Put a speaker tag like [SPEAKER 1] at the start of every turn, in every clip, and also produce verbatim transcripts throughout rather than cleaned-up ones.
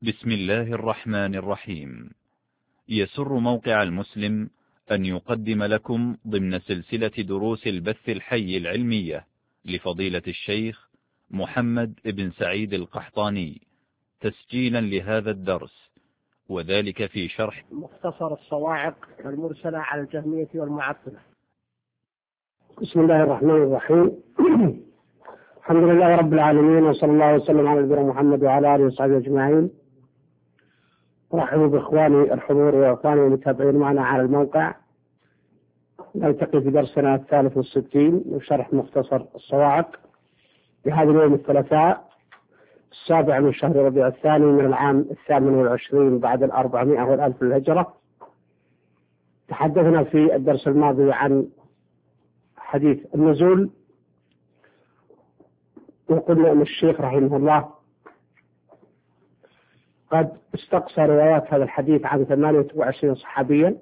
[SPEAKER 1] بسم الله الرحمن الرحيم. يسر موقع المسلم أن يقدم لكم ضمن سلسلة دروس البث الحي العلمية لفضيلة الشيخ محمد بن سعيد القحطاني تسجيلا لهذا الدرس، وذلك في شرح
[SPEAKER 2] مختصر الصواعق المرسلة على الجهمية والمعطلة. بسم الله الرحمن الرحيم. الحمد لله رب العالمين، وصلى الله وسلم على نبينا محمد وعلى آله وصحبه أجمعين. أرحب بإخواني الحضور وإخواني المتابعين معنا على الموقع. نلتقي في درسنا الثالث والستين من شرح مختصر الصواعق بهذا اليوم الثلاثاء السابع من شهر ربيع الثاني من العام الثامن والعشرين بعد الأربعمائة والألف للهجرة. تحدثنا في الدرس الماضي عن حديث النزول، وقلنا أن الشيخ رحمه الله قد استقصى روايات هذا الحديث عن ثمانية وعشرين صحابيا،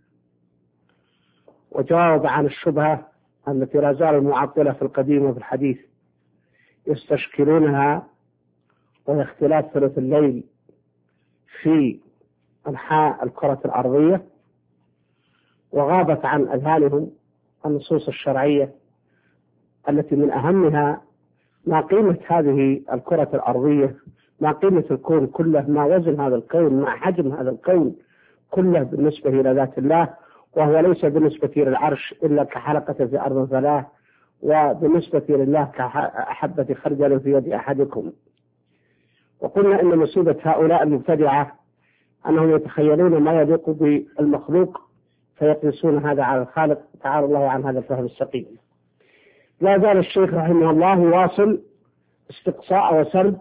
[SPEAKER 2] وجاوب عن الشبهة التي لا زال المعطلة في القديم وفي الحديث يستشكلونها، وهي اختلاف ثلث الليل في أنحاء الكرة الأرضية، وغابت عن أذهانهم النصوص الشرعية التي من أهمها ما قيمة هذه الكرة الأرضية، ما قيمة الكون كله، ما وزن هذا الكون، ما حجم هذا الكون كله بالنسبة إلى ذات الله، وهو ليس بالنسبة للعرش إلا كحلقة في أرض ثلاث، وبالنسبة لله كحبة خردل في يد أحدكم. وقلنا إن مصيبة هؤلاء المبتدعة أنهم يتخيلون ما يليق بالمخلوق فيقيسون هذا على الخالق، تعالى الله عن هذا الفهم السقيم. لا زال الشيخ رحمه الله واصل استقصاء وسرد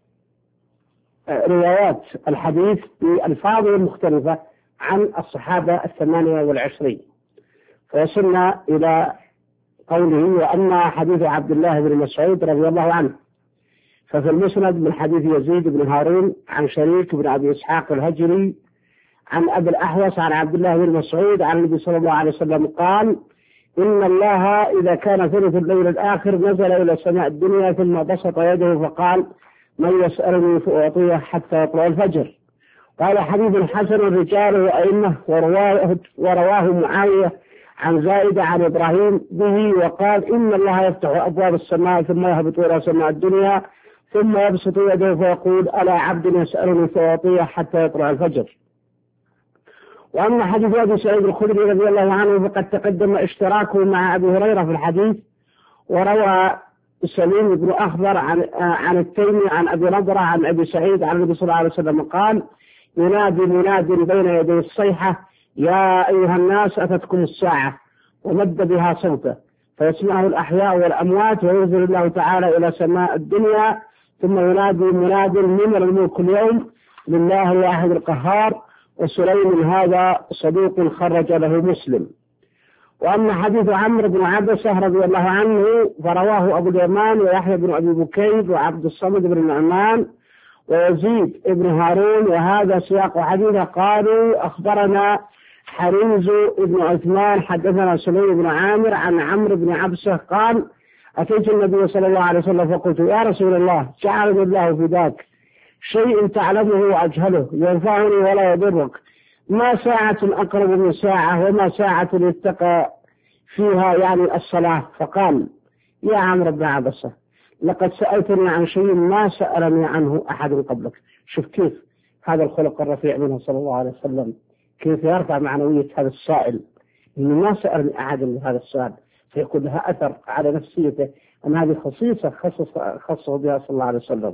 [SPEAKER 2] روايات الحديث بألفاظه المختلفة عن الصحابة الثمانية والعشرين، فوصلنا إلى قوله: وأما حديث عبد الله بن مسعود رضي الله عنه ففي المسند من حديث يزيد بن هارون عن شريك بن أبي إسحاق الهجري عن أبي الأحوص عن عبد الله بن مسعود عن النبي صلى الله عليه وسلم قال: إن الله إذا كان ثلث الليل الآخر نزل إلى سماء الدنيا ثم بسط يده فقال: من يسألني فأعطيه حتى يطلع الفجر. قال: حديث حسن رجاله وأئمة، ورواه, ورواه معاوية عن زائدة عن إبراهيم به، وقال: إن الله يفتح أبواب السماء ثم يهبط إلى سماء الدنيا ثم يبسط يده فيقول: ألا عبد يسألني فأعطيه حتى يطلع الفجر. وأما حديث أبي سعيد الخدري رضي الله عنه فقد تقدم اشتراكه مع أبي هريرة في الحديث، وروى سليم بن أخضر عن عن التيمي عن أبي نضرة عن أبي سعيد عن النبي صلى الله عليه وسلم قال: ينادي مناد بين يدي الصيحة: يا أيها الناس أتتكم الساعة، ومد بها صوته فيسمعه الأحياء والأموات، وينزل الله تعالى إلى سماء الدنيا ثم ينادي مناد: من الملك اليوم لله الواحد القهار. وسليم هذا صدوق خرج له مسلم. وأما حديث عمرو بن عبسة رضي الله عنه فرواه أبو اليمان ويحيى بن أبي بكير وعبد الصمد بن النعمان ويزيد بن هارون، وهذا سياق حديثه. قالوا: أخبرنا حريز بن عثمان حدثنا سليم بن عامر عن عمرو بن عبسة قال: أتيت النبي صلى الله عليه وسلم فقلت: يا رسول الله، جعلني الله فداك، شيء تعلمه وأجهله ينفعني ولا يضرك، ما ساعة أقرب من ساعة وما ساعة يتقى فيها يعني الصلاة. فقال: يا عمرو بن عبسة، لقد سألتني عن شيء ما سألني عنه أحد قبلك. شوف كيف هذا الخلق الرفيع منه صلى الله عليه وسلم، كيف يرفع معنوية هذا السائل، إنه ما سألني أحد من هذا السؤال، فيكون لها أثر على نفسيته أن هذه خصيصة خصه بها صلى الله عليه وسلم.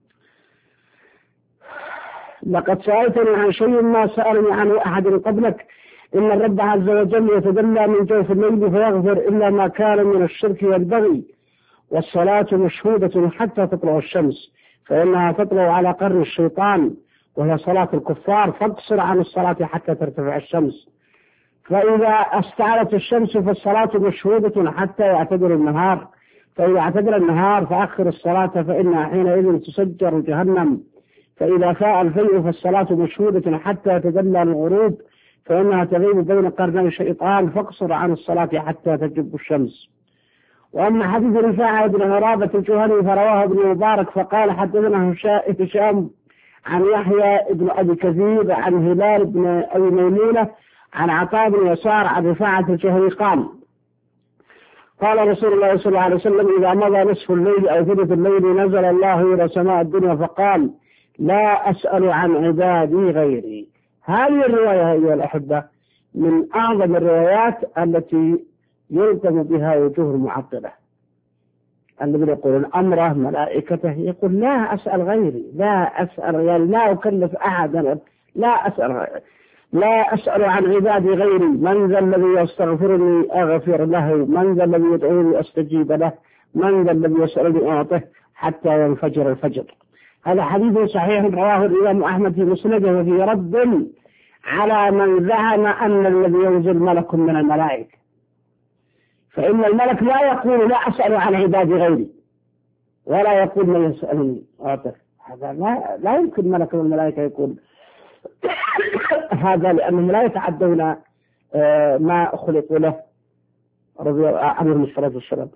[SPEAKER 2] لقد سألتني عن شيء ما سألني عنه أحد قبلك، إن الرب عز وجل يتجلى من جوف الليل فيغفر إلا ما كان من الشرك والبغي، والصلاة مشهودة حتى تطلع الشمس، فإنها تطلع على قرن الشيطان وهي صلاة الكفار، فاقصر عن الصلاة حتى ترتفع الشمس، فإذا استعلت الشمس فالصلاة مشهودة حتى يعتدل النهار، فإذا اعتدل النهار فأخر الصلاة فإنها حينئذ تسجر جهنم، فإذا فاء الفيء فالصلاة مشهودة حتى يتجلى الغروب، فإنها تغيب بين قرني الشيطان، فاقصر عن الصلاة حتى تجب الشمس. وأما حديث رفاعة بن غرابة الجهني فرواه ابن مبارك فقال: حدثنا هشام عن يحيى بن أبي كثير عن هلال بن أبي ميمونة عن عطاء بن يسار عن رفاعة الجهري قال قال رسول الله صلى الله عليه وسلم إذا مضى نصف الليل أو ثلث الليل نزل الله إلى سماء الدنيا فقال لا أسأل عن عبادي غيري. هذه الرواية أيها الأحبة من أعظم الروايات التي يلزم بها وجوه المعطلة الذين يقولون أمره ملائكته، يقول لا أسأل غيري، لا أسأل يعني لا أكلف أحدا، لا أسأل لا أسأل عن عبادي غيري، من ذا الذي يستغفرني أغفر له، من ذا الذي يدعوني أستجيب له، من ذا الذي يسألني أعطه حتى ينفجر الفجر. هذا حديث صحيح رواه الإمام أحمد في مسنده وفي رد على من زعم أن الذي ينزل ملك من الملائكة، فإن الملك لا يقول لا أسأل عن عبادي غيري ولا يقول من يسألني أعطه. هذا لا, لا يمكن ملك من الملائكة يقول هذا، لأنهم لا يتعدون ما خلقوا له رضي الله عنهم الصلاة والسلام.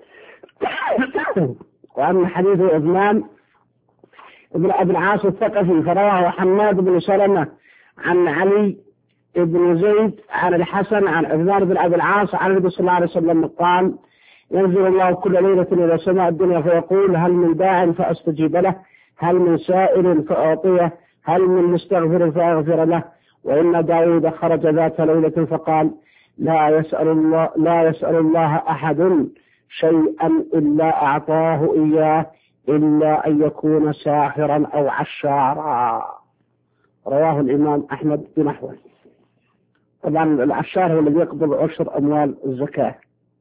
[SPEAKER 2] وأما حديث عثمان ابن أبي العاص الثقفي فرواه حماد بن سلمة عن علي بن زيد عن الحسن عن عثمان بن أبي العاص عن النبي صلى الله عليه وسلم قال ينزل الله كل ليلة إلى سماء الدنيا فيقول هل من داع فأستجيب له، هل من سائل فأعطيه، هل من مستغفر فأغفر له. وإن داود خرج ذات ليلة فقال لا يسأل الله لا يسأل الله أحد شيئا إلا أعطاه إياه إلا أن يكون ساحرا أو عشارا. رواه الإمام أحمد بنحوه. طبعا العشار هو الذي يقبض عشر أموال الزكاة.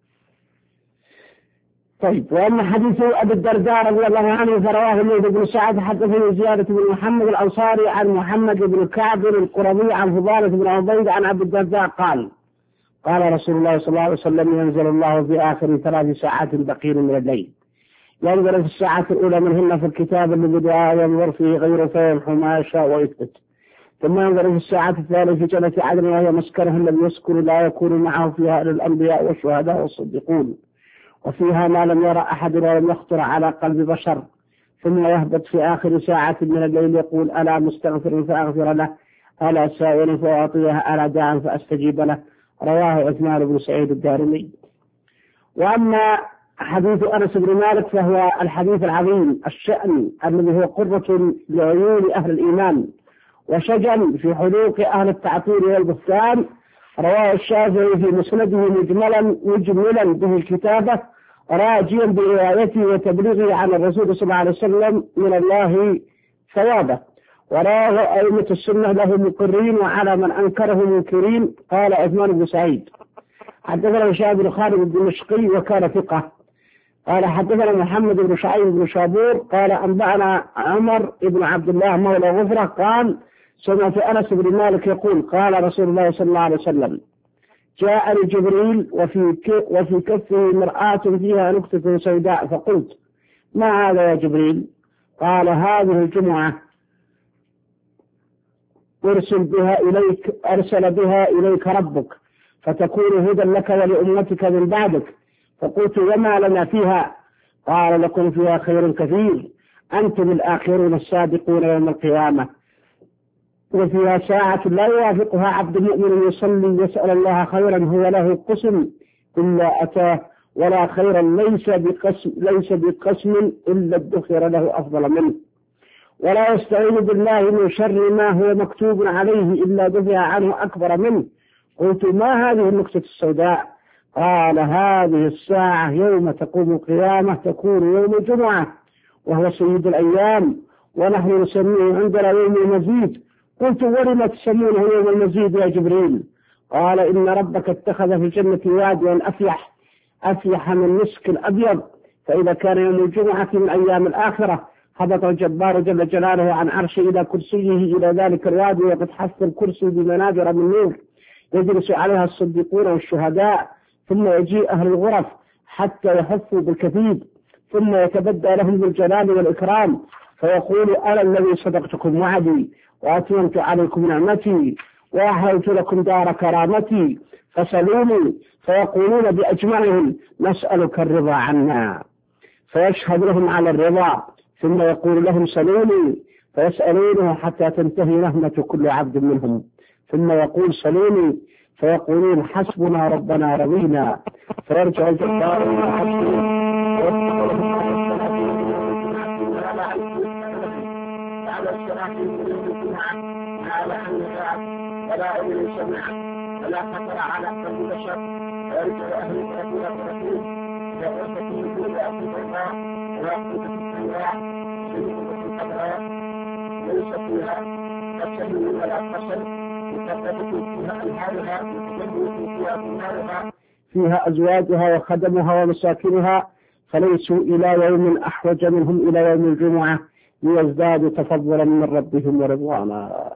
[SPEAKER 2] طيب، وأما حديث أبي الدرداء رضي الله عنه فرواه الليث بن سعد حدثني زيادة بن محمد الأنصاري عن محمد بن كعب القرظي عن فضالة بن عبيد عن أبي الدرداء قال قال رسول الله صلى الله عليه وسلم ينزل الله في آخر ثلاث ساعات بقين من الليل، ينزل في الساعة الأولى منهن في الكتاب الذي بدأ ينظر فيه غيره فيمحو ما يشاء ويثبت، ثم ينظر في الساعة الثالثة في جنة عدن وهي مسكنه الذي يسكن لا يكون معه فيها إلا الأنبياء والشهداء والصديقون، وفيها ما لم يرى أحد ولم يخطر على قلب بشر، ثم يهبط في آخر ساعة من الليل يقول ألا مستغفر فأغفر له، ألا سائل فأعطيه، ألا داع فأستجيب له. رواه عثمان بن سعيد الدارمي. وأما حديث أنس بن مالك فهو الحديث العظيم الشأن الذي هو قرة لعيون أهل الإيمان وشجن في حلوق أهل التعطيل والبهتان. رواه الشافعي في مسنده مجملا مجملا به الكتابة راجيا بروايته وتبليغه عن الرسول صلى الله عليه وسلم من الله ثوابه. وراه أئمة السنة له مقرين وعلى من أنكره منكرين. قال عثمان بن سعيد حدثنا هشام بن خالد الدمشقي وكان ثقة قال حدثنا محمد بن شعيب بن شابور قال أنبأنا عمر بن عبد الله مولى غفرة قال سمعت أنس بن مالك يقول قال رسول الله صلى الله عليه وسلم جاءني جبريل وفي وفي كفه مرآة فيها نكتة سوداء فقلت ما هذا يا جبريل؟ قال هذه الجمعة أرسل بها إليك أرسل بها إليك ربك فتكون هدى لك ولأمتك من بعدك. فقلت وما لنا فيها؟ قال لكم فيها خير كثير أنتم الآخرون السابقون يوم القيامة، وفيها ساعة لا يوافقها عبد مؤمن يصلي يسأل الله خيرا هو له قسم إلا أتاه، ولا خيرا ليس بقسم ليس بقسم إلا ادخر له أفضل منه، ولا يستعين بالله من شر ما هو مكتوب عليه إلا دفع عنه أكبر منه. قلت ما هذه النكتة السوداء؟ قال هذه الساعة يوم تقوم القيامة تكون يوم الجمعة وهو سيد الأيام ونحن نسميه عندنا يوم المزيد. قلت ولم تسمونه يوم المزيد يا جبريل؟ قال إن ربك اتخذ في الجنة واديا أفيح أفيح من مسك الأبيض، فإذا كان يوم الجمعة من أيام الآخرة هبط الجبار جل جلاله عن عرشه إلى كرسيه إلى ذلك الوادي وقد حف الكرسي بمنابر من نور يجلس عليها الصديقون والشهداء، ثم يجيء أهل الغرف حتى يحفوا بالكثيب، ثم يتبدى لهم بالجلال والإكرام فيقول أنا الذي صدقتكم وعدي وأتممت عليكم نعمتي وأحللت لكم دار كرامتي فسلوني، فيقولون بأجمعهم نسألك الرضا عنا، فيشهد لهم على الرضا، ثم يقول لهم سلوني فيسألونه حتى تنتهي نهمة كل عبد منهم، ثم يقول سلوني، فيقولون حسبنا ربنا رضينا، فيرجع الجبار إلى حسبه ولا أمر سمع ولا خطر على قلب بشر، ويرجع أهل الأخير الرسول إلى أسفة وجود أهل الله ويقود في السماء سيدة القدراء ليس فيها قسم ولا قسم، مكتبة فيها أنهارها مكتبة فيها أنهارها فيها أزواجها وخدمها ومساكنها، فليسوا إلى يوم أحوج منهم إلى يوم الجمعة ليزدادوا تفضلا من ربهم ورضوانا.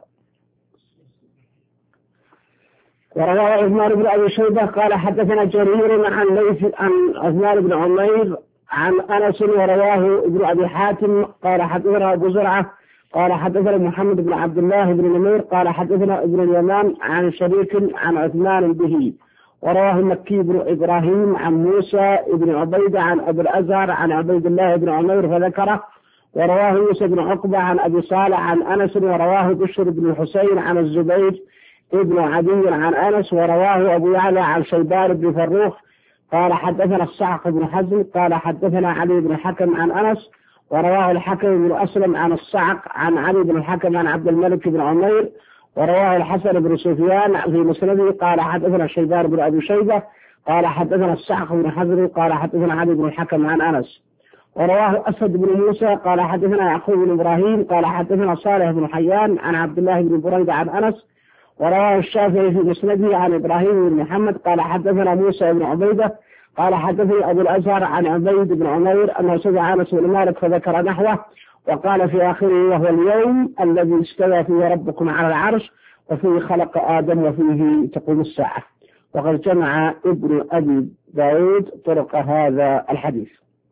[SPEAKER 2] وروى عثمان بن أبي شيبة قال حدثنا جرير عن ليث عن عثمان بن عمير عن أنس، ورواه ابن أبي حاتم قال حدثنا أبو زرعة قال حدثنا محمد بن عبد الله بن نمير قال حدثنا ابن اليمان عن شريك عن عثمان به، ورواه مكي بن إبراهيم عن موسى بن عبيدة عن أبي الأزهر عن عبيد الله بن عمير فذكره، ورواه موسى بن عقبة عن أبي صالح عن أنس، ورواه بشر بن الحسين عن الزبير ابن عدي عن أنس، ورواه أبو يعلى عن شيبان بن فروخ قال حدثنا الصعق بن حزم قال حدثنا علي بن الحكم عن أنس، ورواه الحكم بن أسلم عن الصعق عن علي بن الحكم عن عبد الملك بن عمير، ورواه الحسن بن سفيان في مسنده قال حدثنا شيبان بن أبي شيبة قال حدثنا الصعق بن حزم قال حدثنا علي بن الحكم عن أنس، ورواه أسد بن موسى قال حدثنا يعقوب بن إبراهيم قال حدثنا صالح بن حيان عن عبد الله بن بريدة عن أنس، ورواه الشافعي في مسنده عن إبراهيم بن محمد قال حدثنا موسى بن عبيدة قال حدثني أبو الأزهر عن عبيد بن عمير أنه سمع أنس بن مالك فذكر نحوه، وقال في آخره وهو اليوم الذي استوى فيه ربكم على العرش وفيه خلق آدم وفيه تقوم الساعة. وقد جمع ابن أبي داود طرق هذا الحديث.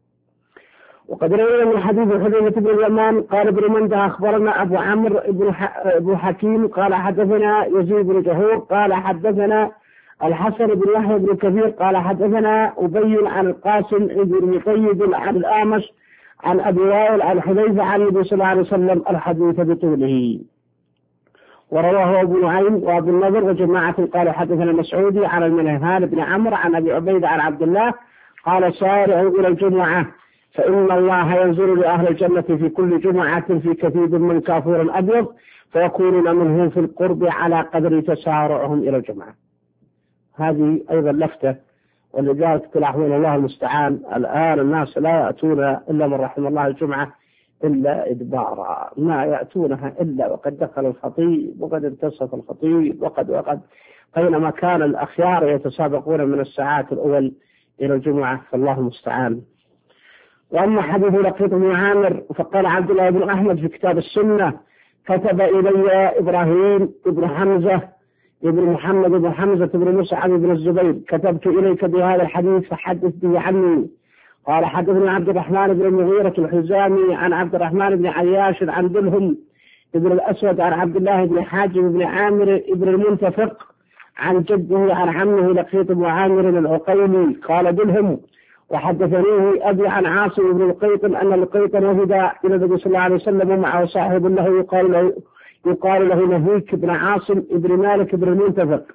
[SPEAKER 2] وقد روي من حديث حذيفة بن اليمان قال ابن منده أخبرنا أبو عمرو بن حكيم قال حدثنا يزيد بن جهور قال حدثنا الحسن بن يحيى بن كثير قال حدثنا أبي عن القاسم بن مطيب عن الأعمش عن أبي وائل عن حذيفة عن النبي صلى الله عليه وسلم الحديث بطوله. ورواه أبو نعيم وأبو النضر وجماعة قالوا حدثنا المسعودي عن المنهال بن عمرو عن أبي عبيد عن عبد الله قال سارعوا إلى الجمعة فإن الله ينزل لأهل الجنة في كل جمعة في كثيب من كافور أبيض فيكونون منهم في القرب على قدر تسارعهم إلى الجمعة. هذه أيضا لفتة، ولذلك تلاحظون الله المستعان الآن الناس لا يأتون إلا من رحم الله الجمعة إلا إدبارا، ما يأتونها إلا وقد دخل الخطيب وقد انتصف الخطيب وقد وقد بينما كان الأخيار يتسابقون من الساعات الأول إلى الجمعة، فالله المستعان. وأما حديث لقيط بن عامر فقال عبد الله بن أحمد في كتاب السنة كتب إلي إبراهيم بن حمزة ابن محمد بن حمزة بن مصعب بن الزبير كتبت إليك بهذا الحديث فحدث به عني. قال حدثني عبد الرحمن بن المغيرة الحزامي عن عبد الرحمن بن عياش عن دلهم ابن الأسود عن عبد الله بن حاجب بن عامر ابن المنتفق عن جده عن عمه لقيط بن عامر العقيلي قال دلهم وحدثنيه أبي عن عاصم بن لقيط أن لقيطا وفد إلى النبي صلى الله عليه وسلم ومعه صاحب له يقال له يقال له نهيك بن عاصم ابن مالك بن المنتفق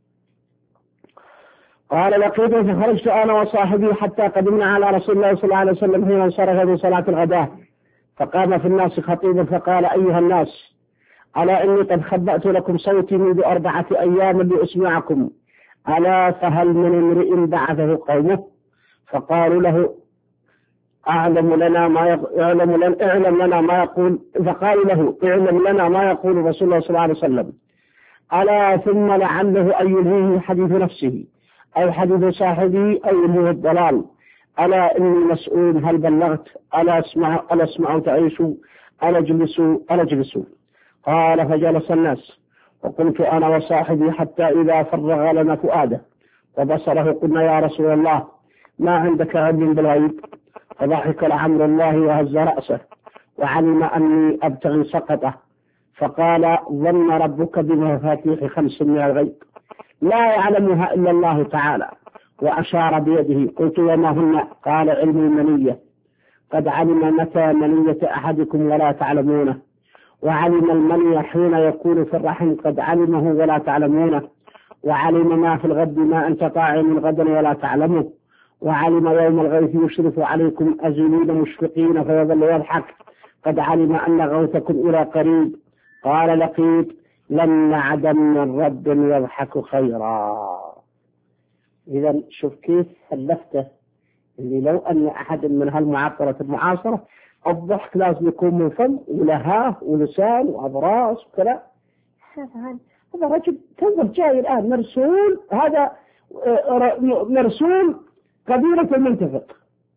[SPEAKER 2] قال لقيت فخرجت أنا وصاحبي حتى قدمنا على رسول الله صلى الله عليه وسلم حين انصرف من صلاة الغداء فقام في الناس خطيبا فقال أيها الناس ألا إني قد خبأت لكم صوتي منذ أربعة أيام لأسمعكم ألا فهل من امرئ بعثه قومه فقالوا له أعلم لنا ما يقول اعلم لنا اعلم لنا ما يقول فقالوا له اعلم لنا ما يقول رسول الله صلى الله عليه وسلم ألا ثم لعله أن يلهيه حديث نفسه أو حديث صاحبي أو يلهيه الضلال ألا إني مسؤول هل بلغت ألا اسمع ألا اسمعوا تعيشوا ألا جلسوا ألا جلسوا قال فجلس الناس وقلت أنا وصاحبي حتى إذا فرغ لنا فؤاده وبصره قلنا يا رسول الله ما عندك علم بالغيب فضحك لعمر الله وهز رأسه وعلم أني أبتغي سقطه فقال ظن ربك بمفاتيح خمس من الغيب لا يعلمها إلا الله تعالى وأشار بيده قلت وما هن قال علم المنية قد علم متى منية أحدكم ولا تعلمونه وعلم المني حين يكون في الرحم قد علمه ولا تعلمونه، وعلم ما في الغد ما أنت طاعم غدا ولا تعلمه، وعلم يوم الغيث يشرف عليكم أزلين مشفقين فيظل يضحك قد علم أن غوثكم إلى قريب. قال لقيط لن نعدم من رب يضحك خيرا. إذا شوف كيف اللفتة اللي لو أن أحد من هالمعطرة المعاصرة الضحك لازم يكون من فم ولهاه ولسان وأضراس وكذا. هذا رجل توه جاي الآن مرسول، هذا مرسول قبيلة المنتفق،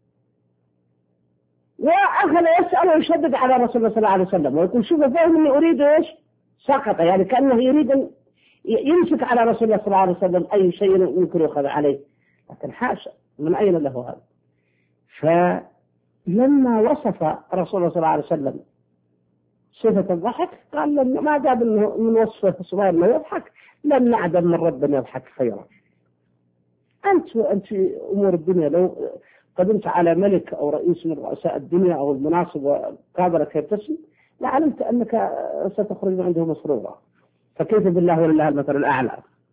[SPEAKER 2] وأخذ يسأل ويشدد على رسول الله صلى الله عليه وسلم ويقول شوف فهم أني أريد إيش سقط، يعني كأنه يريد أن يمسك على رسول الله صلى الله عليه وسلم أي شيء يمكن يأخذ عليه، لكن حاشا من أين له هذا. فلما وصف رسول الله صلى الله عليه وسلم صفة الضحك قال ما دام من وصفه صغير ما يضحك لن نعدم من رب يضحك خيرا. أنت وأنت في أمور الدنيا لو قدمت على ملك أو رئيس من رؤساء الدنيا أو المناصب وقابلك يبتسم لعلمت أنك ستخرج عنده مسرورا، فكيف بالله ولله المثل الأعلى.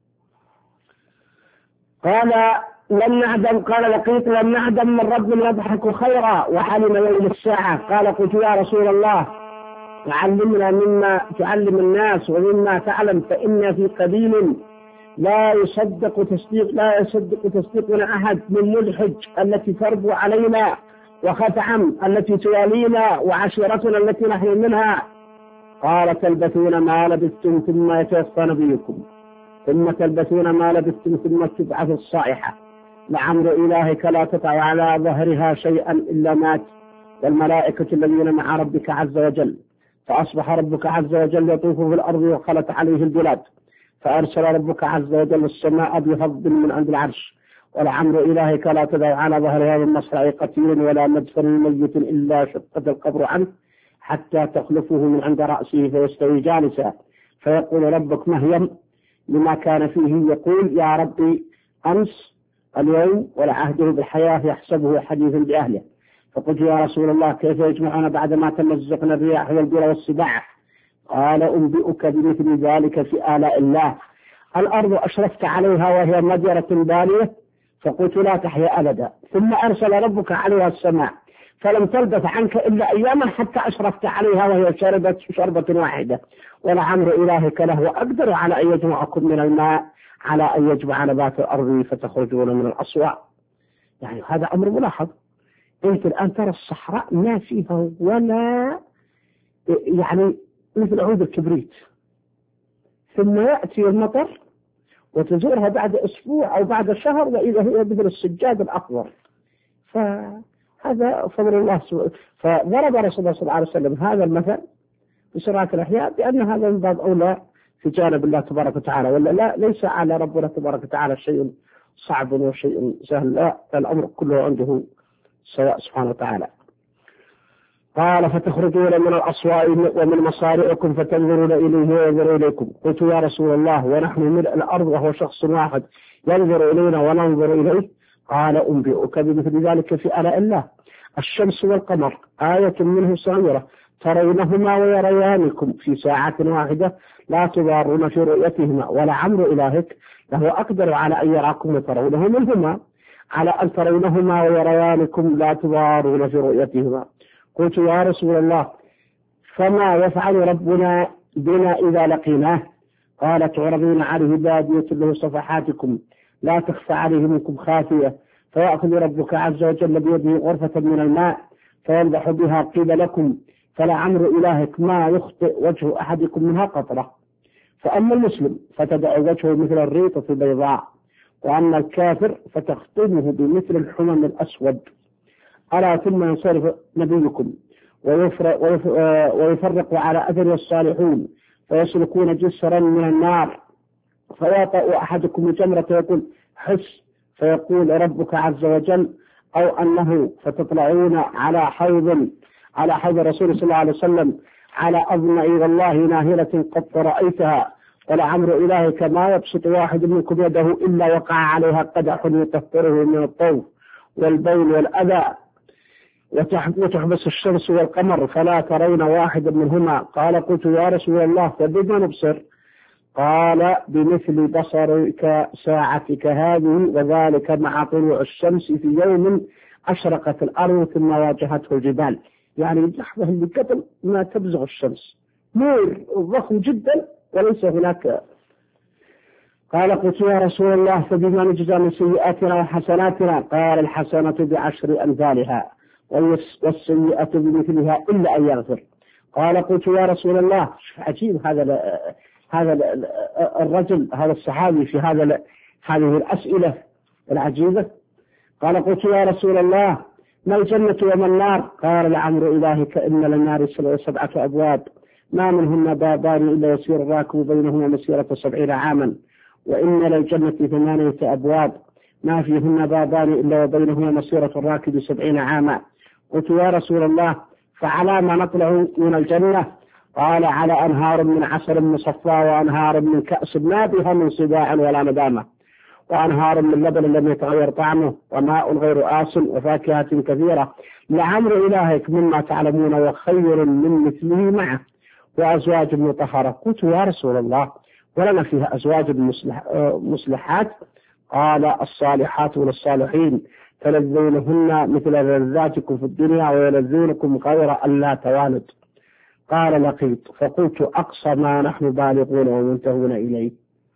[SPEAKER 2] قال لن نعدم، قال لقيط لن نعدم من رب يضحك خيرا وعلم يوم الساعة. قال قلت يا رسول الله علمنا مما تعلم الناس ومما تعلم، فإن في قبيل لا يصدق تصديق لا يصدق تصديقنا أحد من ملحج التي تربو علينا، وختعم التي توالينا، وعشيرتنا التي نحن منها. قال تلبثون ما لبثتم ثم يتوفى نبيكم، ثم تلبثون ما لبثتم ثم تبعث الصائحة، لعمر إلهك لا تطع على ظهرها شيئا إلا مات، والملائكة الذين مع ربك عز وجل. فأصبح ربك عز وجل يطوف في الأرض وخلت عليه البلاد، فأرسل ربك عز وجل السماء بفضل من عند العرش، ولعمر إلهك لا تدع على ظهر هذا المصرع قتيل ولا مدفن ميت إلا شقت القبر عنه حتى تخلفه من عند رأسه فيستوي جالسا، فيقول ربك مهيم لما كان فيه، يقول يا ربي أمس اليوم والعهده بالحياة يحسبه حديث بأهله. فقلت يا رسول الله كيف يجمعنا بعدما تمزقنا الرياح والبر والسباع؟ قال أنبئك بمثل ذلك في آلاء الله. الأرض أشرفت عليها وهي مديرة بالية فقلت لا تحيا أبدا، ثم أرسل ربك عليها السماء فلم تلبث عنك إلا أياما حتى أشرفت عليها وهي شربت شربة واحدة، ولعمر إلهك له أقدر على أن يجمعكم من الماء على أن يجمع نبات الأرض فتخرجون من الأصواء. يعني هذا أمر ملاحظ. أنت الآن ترى الصحراء ما فيها ولا يعني مثل عود الكبريت، ثم يأتي المطر وتزورها بعد أسبوع أو بعد شهر وإذا هي مثل السجاد الأخضر. فهذا فضل الله سبحانه. فضرب رسول الله صلى الله عليه وسلم هذا المثل بسرعة الأحياء بأن هذا من باب أولى في جانب الله تبارك وتعالى، ولا لا ليس على ربنا تبارك وتعالى شيء صعب وشيء سهل، لا الأمر كله عنده سواء سبحانه وتعالى. قال فتخرجون من الأصواء ومن مصارعكم فتنظرون إليه وينظر إليكم. قلت يا رسول الله ونحن ملء الأرض وهو شخص واحد ينظر إلينا وننظر إليه؟ قال أنبئك بمثل ذلك في آلاء الله. الشمس والقمر آية منه صغيرة ترونهما ويريانكم في ساعة واحدة لا تضارون في رؤيتهما، ولعمر إلهك له أقدر على أن يراكم وترونه منهما على أن ترونهما ويريانكم لا تضارون في رؤيتهما. قلت يا رسول الله فما يفعل ربنا بنا إذا لقيناه؟ قال تعرضون عليه بادية له صفحاتكم لا تخفى عليه منكم خافية، فيأخذ ربك عز وجل بيده غرفة من الماء فينضح بها قيل لكم، فلعمر إلهك ما يخطئ وجه أحدكم منها قطرة. فأما المسلم فتدع وجهه مثل الريطة البيضاء، وأما الكافر فتختمه بمثل الحمم الأسود. ألا ثم ينصرف نبيكم ويفرق على أثر الصالحون فيسلكون جسرا من النار، فيطأ أحدكم جمرة ويقول حس فيقول ربك عز وجل أو أنه فتطلعون على حوض على حوض الرسول صلى الله عليه وسلم على أظن إلى الله ناهلة قد رأيتها، ولعمر إلهك ما يبسط واحد منكم يده إلا وقع عليها قدح يطهره من الطوف والبول والأذى. وتحبس الشمس والقمر فلا ترون واحدا منهما. قال قلت يا رسول الله فبما نبصر؟ قال بمثل بصرك ساعتك هذه، وذلك مع طلوع الشمس في يوم أشرقت الأرض ثم واجهته الجبال، يعني اللحظة اللي قبل ما تبزغ الشمس نور ضخم جدا وليس هناك. قال قلت يا رسول الله فبما نجزى من سيئاتنا وحسناتنا؟ قال الحسنة بعشر أمثالها والسيئة بمثلها إلا أن يغفر. قال قلت يا رسول الله، عجيب هذا هذا الرجل هذا الصحابي في هذا هذه الأسئلة العجيبة. قال قلت يا رسول الله ما الجنة وما النار؟ قال لعمر إلهك إن للنار سبعة أبواب ما منهن بابان إلا يسير الراكب بينهما مسيرة سبعين عاما، وإن للجنة ثمانية أبواب ما فيهن بابان إلا وبينهما مسيرة الراكب سبعين عاما. قلت يا رسول الله فعلى ما نطلع من الجنة؟ قال على أنهار من عسل مصفى وأنهار من كأس ما بها من صداع ولا ندامة، وأنهار من لبن لم يتغير طعمه وماء غير آس وفاكهة كثيرة لعمر إلهك مما تعلمون وخير من مثله معه وأزواج مطهرة. قلت يا رسول الله ولنا فيها أزواج مصلح مصلحات؟ قال الصالحات للصالحين تلذونهن مثل لذاتكم في الدنيا ويلذونكم غير ألا توالد. قال لقيت فقلت أقصى ما نحن بالغون ومنتهون إليه،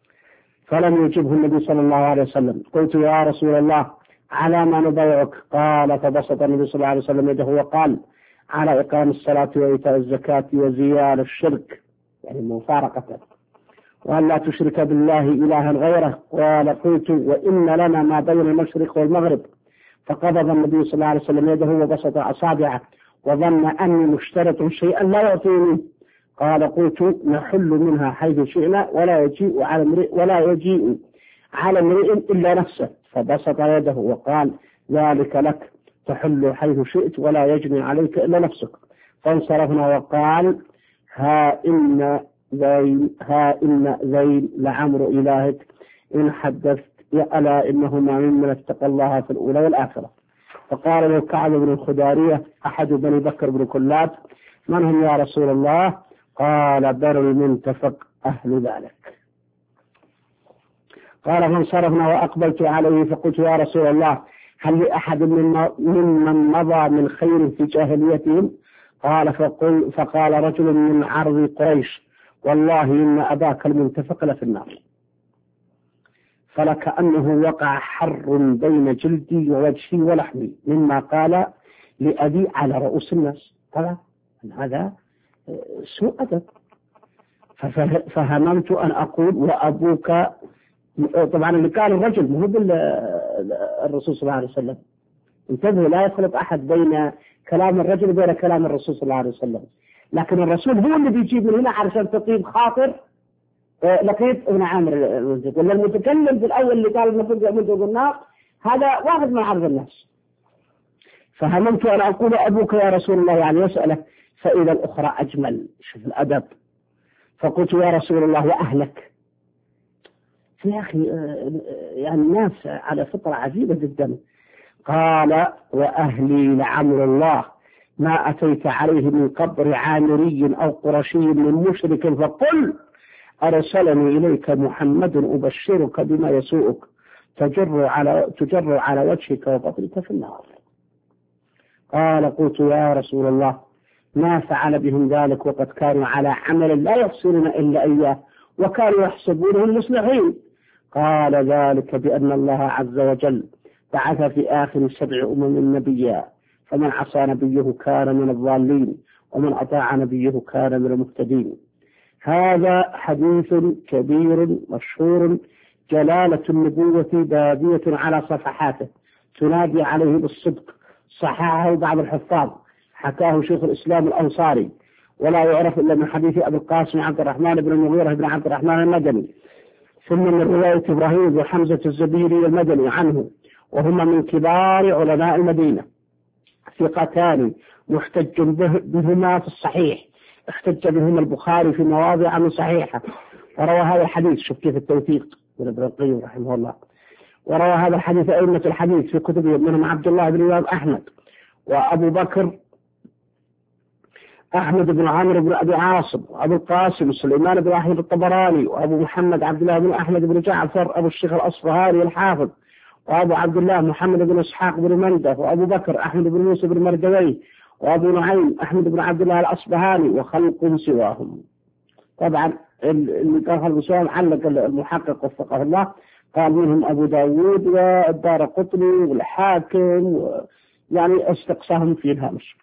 [SPEAKER 2] فلم يجبه النبي صلى الله عليه وسلم. قلت يا رسول الله على ما نبايعك؟ قال فبسط النبي صلى الله عليه وسلم يده وقال على إقام الصلاة وإيتاء الزكاة وزيال الشرك، يعني مفارقة، وأن لا تشرك بالله إلها غيره. قال قلت وإن لنا ما بين المشرق والمغرب. فقبض النبي صلى الله عليه وسلم يده وبسط أصابعه وظن أني مشترط شيئا لا يعطيني. قال قلت نحل منها حيث شئنا ولا يجيء على امرئ ولا يجيء على امرئ إلا نفسه. فبسط يده وقال ذلك لك تحل حيث شئت ولا يجني عليك إلا نفسك. فانصرفنا وقال ها إن ذين ها إن ذين لعمر إلهك إن حدثت ألا إنهما ممن اتقى الله في الأولى والآخرة. فقال له كعب بن الخدارية أحد بني بكر بن كلاب من هم يا رسول الله؟ قال بر المنتفق أهل ذلك. قال فانصرفنا وأقبلت عليه فقلت يا رسول الله هل لأحد ممن مضى من خير في جاهليتهم؟ قال فقل فقال رجل من عرض قريش والله إن أباك المنتفق لفي النار. فلكأنه وقع حر بين جلدي ووجهي ولحمي مما قال لأبي على رؤوس الناس. طبعا هذا سوء أدب. فهممت أن أقول وأبوك، طبعا اللي قال الرجل مو بالرسول صلى الله عليه وسلم، انتبهوا لا يخلط أحد بين كلام الرجل وبين كلام الرسول صلى الله عليه وسلم، لكن الرسول هو اللي بيجيب من هنا علشان تطيب خاطر لقيت ابن عامر المنذر، ولا المتكلم في الأول اللي قال المنذر منذر النار هذا واحد من عرض الناس. فهممت أن أقول أبوك يا رسول الله يعني يسأله، فإذا الأخرى أجمل. شوف الأدب. فقلت يا رسول الله وأهلك. يا أخي يعني الناس على فطرة عجيبة جدا. قال وأهلي لعمر الله ما أتيت عليه من قبر عامري أو قرشي من مشرك فقل أرسلني إليك محمد أبشرك بما يسوءك تجر على تجر على وجهك وبطنك في النار. قال قلت يا رسول الله ما فعل بهم ذلك وقد كانوا على عمل لا يحصلون إلا إياه وكانوا يحسبونه المصلحين. قال ذلك بأن الله عز وجل بعث في آخر سبع أمم نبيا فمن عصى نبيه كان من الضالين ومن أطاع نبيه كان من المهتدين. هذا حديث كبير مشهور جلالة النبوة بادية على صفحاته تنادي عليه بالصدق. صححه بعض الحفاظ، حكاه شيخ الإسلام الأنصاري، ولا يعرف إلا من حديث أبي القاسم عبد الرحمن بن المغيرة بن عبد الرحمن المدني، ثم من رواية إبراهيم بن حمزة الزبيري المدني عنه، وهما من كبار علماء المدينة ثقتان محتج بهما في الصحيح، احتج بهما البخاري في مواضع من صحيحة، وروى هذا الحديث. شوف كيف التوثيق من ابن القيم رحمه الله. وروى هذا الحديث أئمة الحديث في كتبهم منهم عبد الله بن الإمام أحمد وأبو بكر أحمد بن عمرو بن أبي عاصم، وأبو القاسم سليمان بن أحمد الطبراني، وأبو محمد عبد الله بن أحمد بن جعفر أبو الشيخ الأصفهاني الحافظ، وأبو عبد الله محمد بن إسحاق بن منده، وأبو بكر أحمد بن موسى بن مردويه، وأبو نعيم أحمد بن عبد الله الأصبهاني، وخلق سواهم. طبعا اللي كان خلق سواهم علق المحقق وفقه الله قال منهم أبو داود والدارقطني والحاكم، يعني استقصاهم في الهامش.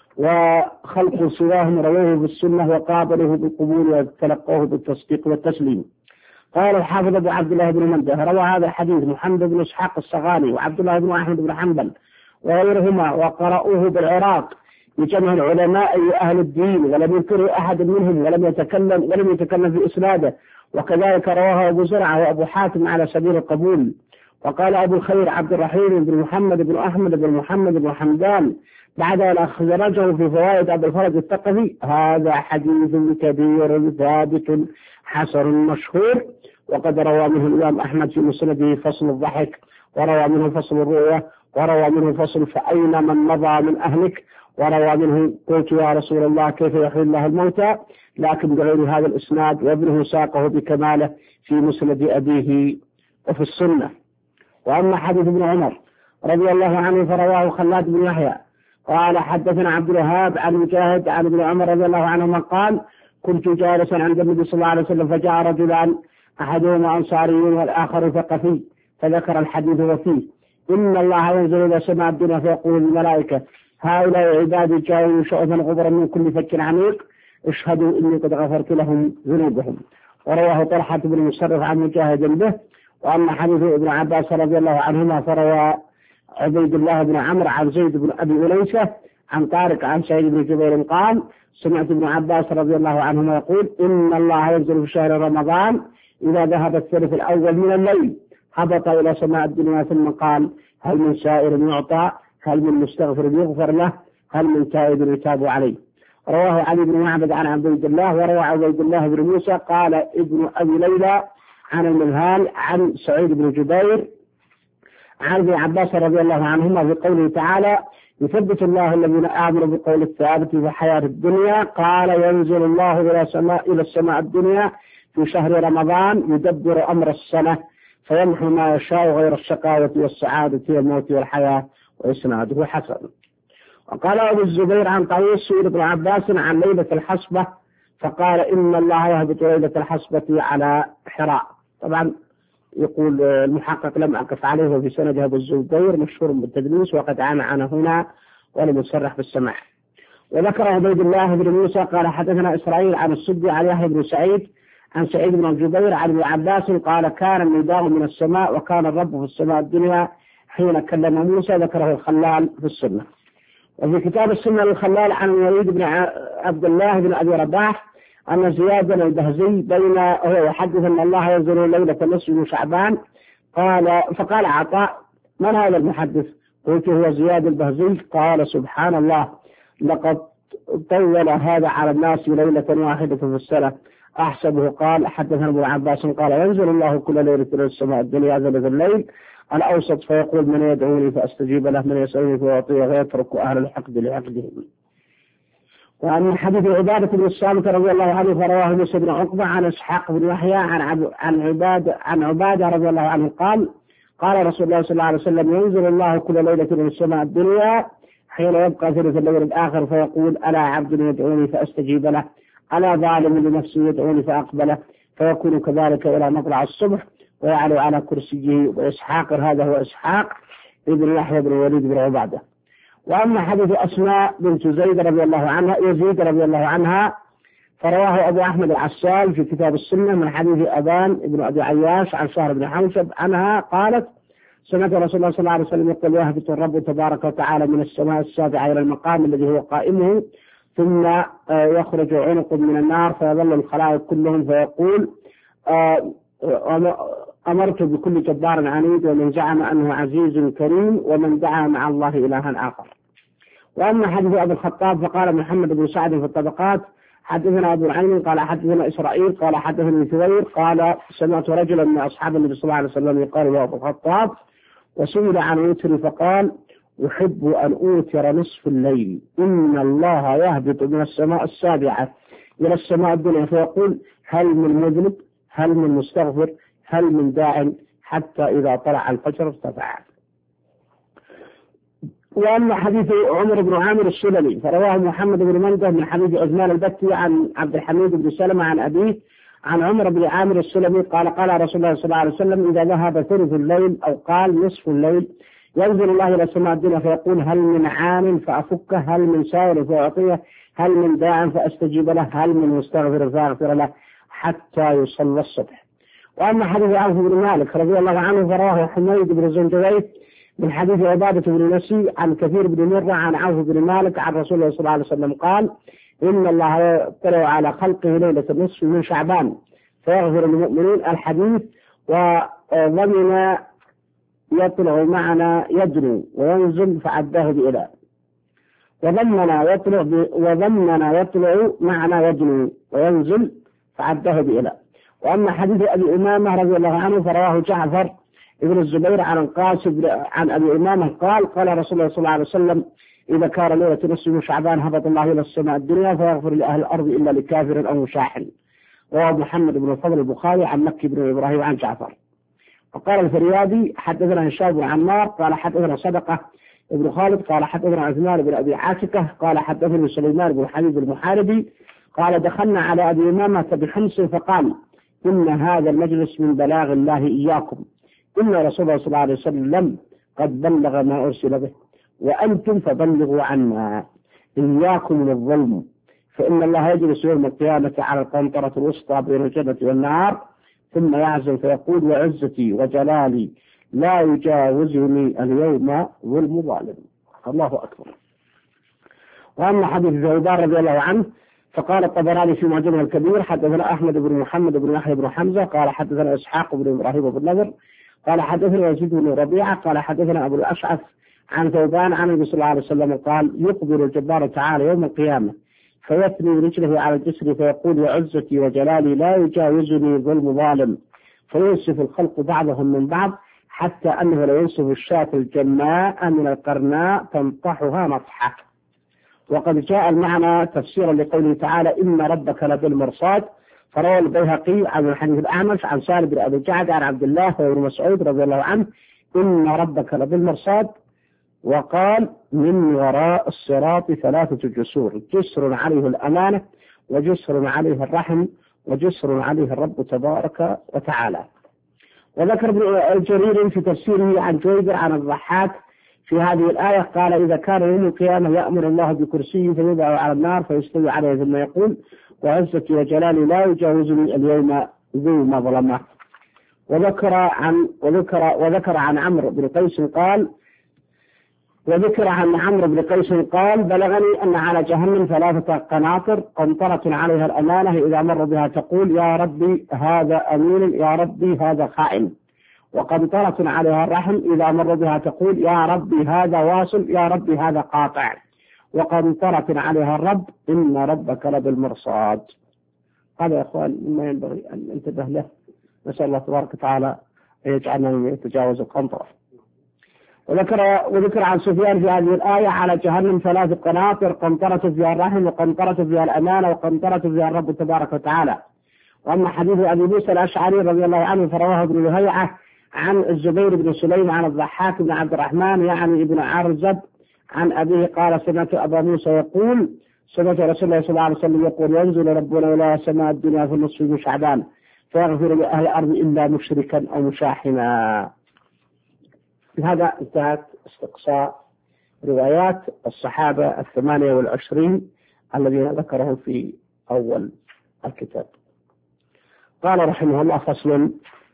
[SPEAKER 2] وخلق سواهم رووه بالسنة وقابلوه بالقبول وتلقوه بالتصديق والتسليم. قال الحافظ أبو عبد الله بن منده روى هذا الحديث محمد بن إسحاق الصغاني وعبد الله بن أحمد بن حنبل وغيرهما، وقرأوه بالعراق بجمع العلماء وأهل الدين، ولم ينكره أحد منهم ولم يتكلم ولم يتكلم في إسناده. وكذلك رواه أبو زرعة وأبو حاتم على سبيل القبول. وقال أبو الخير عبد الرحيم بن محمد بن أحمد بن محمد بن حمدان بعد أن أخرجه في فوائد أبي الفرج الثقفي: هذا حديث كبير ثابت حسن مشهور. وقد روى منه الإمام أحمد في مسنده فصل الضحك، وروى منه فصل الرؤية، وروى منه فصل فأين من مضى من أهلك، وروى منه قلت يا رسول الله كيف يحيي الله الموتى، لكن بغير هذا الإسناد، وابنه ساقه بكماله في مسند أبيه وفي السنة. وأما حديث ابن عمر رضي الله عنه فرواه خلاد بن يحيى قال حدثنا عبد الوهاب عن مجاهد عن ابن عمر رضي الله عنهما قال: كنت جالسا عند النبي صلى الله عليه وسلم فجاء رجلان أحدهما أنصاري والآخر ثقفي، فذكر الحديث وفيه: إن الله ينزل إلى سماء الدنيا فيقول الملائكة: هؤلاء عبادي جاءوا شعثا غبرا من كل فك عميق، اشهدوا إني قد غفرت لهم ذنوبهم. ورواه طلحة بن مصرف عن مجاهد به. وأما حديث ابن عباس رضي الله عنهما فروى عبيد الله بن عمرو عن زيد بن أبي أليسة عن طارق عن سعيد بن جبير قال: سمعت ابن عباس رضي الله عنهما يقول: إن الله ينزل في شهر رمضان إذا ذهب الثلث الأول من الليل، هبط إلى سماء الدنيا ثم قال: هل من سائر يعطى؟ هل من مستغفر يغفر له؟ هل من تائب يتاب عليه؟ رواه علي بن معبد عن عبيد الله. وروى عبيد الله بن موسى قال ابن أبي ليلى عن المنهال عن سعيد بن جبير عن ابن عباس رضي الله عنهما في قوله تعالى: يثبت الله الذين آمنوا بالقول الثابت في الحياة الدنيا. قال: ينزل الله إلى سماء إلى السماء الدنيا في شهر رمضان يدبر أمر السنة فيمحو ما يشاء غير الشقاوة والسعادة والموت والحياة، وإسناده حسن. وقال أبو الزبير عن طريق سعيد بن عباس عن ليلة الحصبة فقال: إن الله يهبط ليلة الحصبة على حراء. طبعا يقول المحقق لم أقف عليه وفي سند أبو الزبير مشهور بالتدليس وقد عانى هنا ولم يصرح بالسماع. وذكر عبيد الله بن موسى قال حدثنا إسرائيل عن السدي عن يحيى بن سعيد عن سعيد بن جبير عن ابن عباس قال: كان النداء من السماء وكان الرب في السماء الدنيا حين كلم موسى. ذكره الخلال في السنة. وفي كتاب السنة للخلال عن الوليد بن عبد الله بن أبي رباح أن زياد بن البهزي بين هو يحدث أن الله ينزل ليلة نصف من شعبان قال فقال عطاء: من هذا المحدث؟ قلت: هو زياد البهزي. قال: سبحان الله، لقد طول هذا على الناس ليلة واحدة في السنة. أحسبه قال: حدثنا ابن عباس قال: ينزل الله كل ليلة إلى السماء الدنيا ذلك الليل الأوسط فيقول: من يدعوني فأستجيب له، من يسألني فأعطيه، ويترك أهل الحقد لحقدهم. وأن حديث عبادة بن الصامت رضي الله عنه فرواه موسى بن عقبة عن إسحاق بن يحيى عن عن عباد عن عبادة رضي الله عنه قال: قال رسول الله صلى الله عليه وسلم: ينزل الله كل ليلة إلى السماء الدنيا حين يبقى ثلث الليل الآخر فيقول: ألا عبد يدعوني فأستجيب له، ألا ظالم لنفسه يدعوني فأقبله، فيكون كذلك إلى مطلع الصبح ويعلو على كرسيه. وإسحاق هذا هو إسحاق ابن يحيى بن الوليد بن عبادة. وأما حديث أسماء بنت زيد رضي الله عنها يزيد رضي الله عنها فرواه أبو أحمد العسال في كتاب السنة من حديث أبان بن أبي عياش عن شهر بن حوشب عنها قالت: سمعت رسول الله صلى الله عليه وسلم يقول: يهبط الرب تبارك وتعالى من السماء السابعة إلى المقام الذي هو قائمه، ثم يخرج عنق من النار فيظل الخلائق كلهم فيقول: أمرت بكل جبار عنيد ومن زعم أنه عزيز كريم ومن دعا مع الله إلها آخر. وأما حديث أبي الخطاب فقال محمد بن سعد في الطبقات: حدثنا أبو العين قال حدثنا إسرائيل قال حدثني ثوير قال: سمعت رجلا من أصحاب النبي صلى الله عليه وسلم يقال له أبو الخطاب، وسئل عن وتر فقال: أحب أن أوتر نصف الليل، إن الله يهبط من السماء السابعة إلى السماء الدنيا فيقول هل من مذنب، هل من مستغفر، هل من داع، حتى إذا طلع الفجر ارتفع. وأما حديث عمر بن عامر السلمي فرواه محمد بن منده من حديث عثمان البتي عن عبد الحميد بن سلمة عن أبيه عن عمر بن عامر السلمي قال قال رسول الله صلى الله عليه وسلم إذا ذهب ثلث الليل أو قال نصف الليل ينزل الله إلى السماء الدنيا فيقول هل من عان فأفكه، هل من سائل فأعطيه، هل من داع فأستجيب له، هل من مستغفر فأغفر له، حتى يصلى الصبح. وأما حديث عوف بن مالك رضي الله عنه فرواه حميد بن زنجويه من حديث عبادة بن نسي عن كثير بن مرة عن عوف بن مالك عن رسول الله صلى الله عليه وسلم قال إن الله يطلع على خلقه ليلة النصف من شعبان فيغفر للمؤمنين الحديث. وضمن يطلع معنا يدنو وينزل فعده بإله، وضمنا يطلع وضمنا يطلع معنا يدنو وينزل فعده بإله. وأما حديث أبي أمامة رضي الله عنه فرواه جعفر ابن الزبير عن القاسم عن أبي أمامة قال قال رسول الله صلى الله عليه وسلم إذا كان ليلة نصف من شعبان هبط الله إلى السماء الدنيا فيغفر لأهل الأرض إلا لكافر أو مشاحن. رواه محمد بن الفضل البخاري عن مكي بن إبراهيم عن جعفر. وقال الفريابي حدثنا هشام بن عمار قال حدثنا صدقة ابن خالد قال حدثنا عثمان بن أبي عاتكة قال حدثني سليمان بن حبيب المحاربي قال دخلنا على أبي أمامة بحمص فقال إن هذا المجلس من بلاغ الله إياكم، إن رسول الله صلى الله عليه وسلم قد بلغ ما أرسل به وأنتم فبلغوا عنا، إياكم من الظلم، فإن الله يجلس يوم القيامة على القنطرة الوسطى بين الجنة والنار ثم يعزل فيقول وعزتي وجلالي لا يجاوزني اليوم ظلم ظالم. الله أكبر. وأما حديث ثوبان رضي الله عنه فقال الطبراني في معجمه الكبير حدثنا أحمد بن محمد بن يحيى بن حمزة قال حدثنا إسحاق بن إبراهيم بن نذر قال حدثنا يزيد بن ربيعة قال حدثنا أبو الأشعث عن ثوبان عن النبي صلى الله عليه وسلم قال يقبل الجبار تعالى يوم القيامة فيثني رجله على الجسر فيقول وعزتي وجلالي لا يجاوزني ظلم ظالم، فينصف الخلق بعضهم من بعض حتى أنه لا ينصف الشاة الجماء من القرناء تنطحها نطحة. وقد جاء المعنى تفسيرا لقوله تعالى إن ربك لبالمرصاد. فروى البيهقي عن الحديث الأعمش عن سالم بن أبي الجعد عن عبد الله وابن مسعود رضي الله عنه إن ربك لبالمرصاد، وقال من وراء الصراط ثلاثة جسور، جسر عليه الأمانة وجسر عليه الرحم وجسر عليه الرب تبارك وتعالى. وذكر ابن الجرير في تفسيره عن جويبر عن الضحاك في هذه الآية قال إذا كان يوم القيامة يأمر الله بكرسيه فيوضع على النار فيستوي عليه ثم يقول وعزتي وجلالي لا يجاوزني اليوم ذو مظلمة. وذكر عن وذكر وذكر عن عمرو بن قيس قال وذكر عن عمرو بن قيس قال بلغني أن على جهنم ثلاثة قناطر قنطرة عليها الأمانة إذا مر بها تقول يا ربي هذا أمين يا ربي هذا خائن، وقنطرة عليها الرحم إذا مر بها تقول يا ربي هذا واصل يا ربي هذا قاطع، وقنطرة عليها الرب إن ربك لبالمرصاد. هذا يا أخوان مما ينبغي أن ننتبه له، نسأل الله تبارك وتعالى أن يجعلنا من يتجاوز القنطرة. وذكر وذكر عن سفيان في هذه الآية على جهنم ثلاث قناطر قنطرة فيها الرحم وقنطرة فيها الأمانة وقنطرة فيها الرب تبارك وتعالى. وأما حديث أبي موسى الأشعري رضي الله عنه فرواه ابن لهيعة عن الزبير بن سليم عن الضحاك بن عبد الرحمن يعني ابن عرزب عن أبيه قال سمعت أبا موسى يقول سمعت رسول الله صلى الله عليه وسلم يقول ينزل ربنا إلى سماء الدنيا في النصف من شعبان فيغفر لأهل الأرض إلا مشركا أو مشاحنا. بهذا انتهت استقصاء روايات الصحابة الثمانية والعشرين الذين ذكرهم في أول الكتاب. قال رحمه الله فصل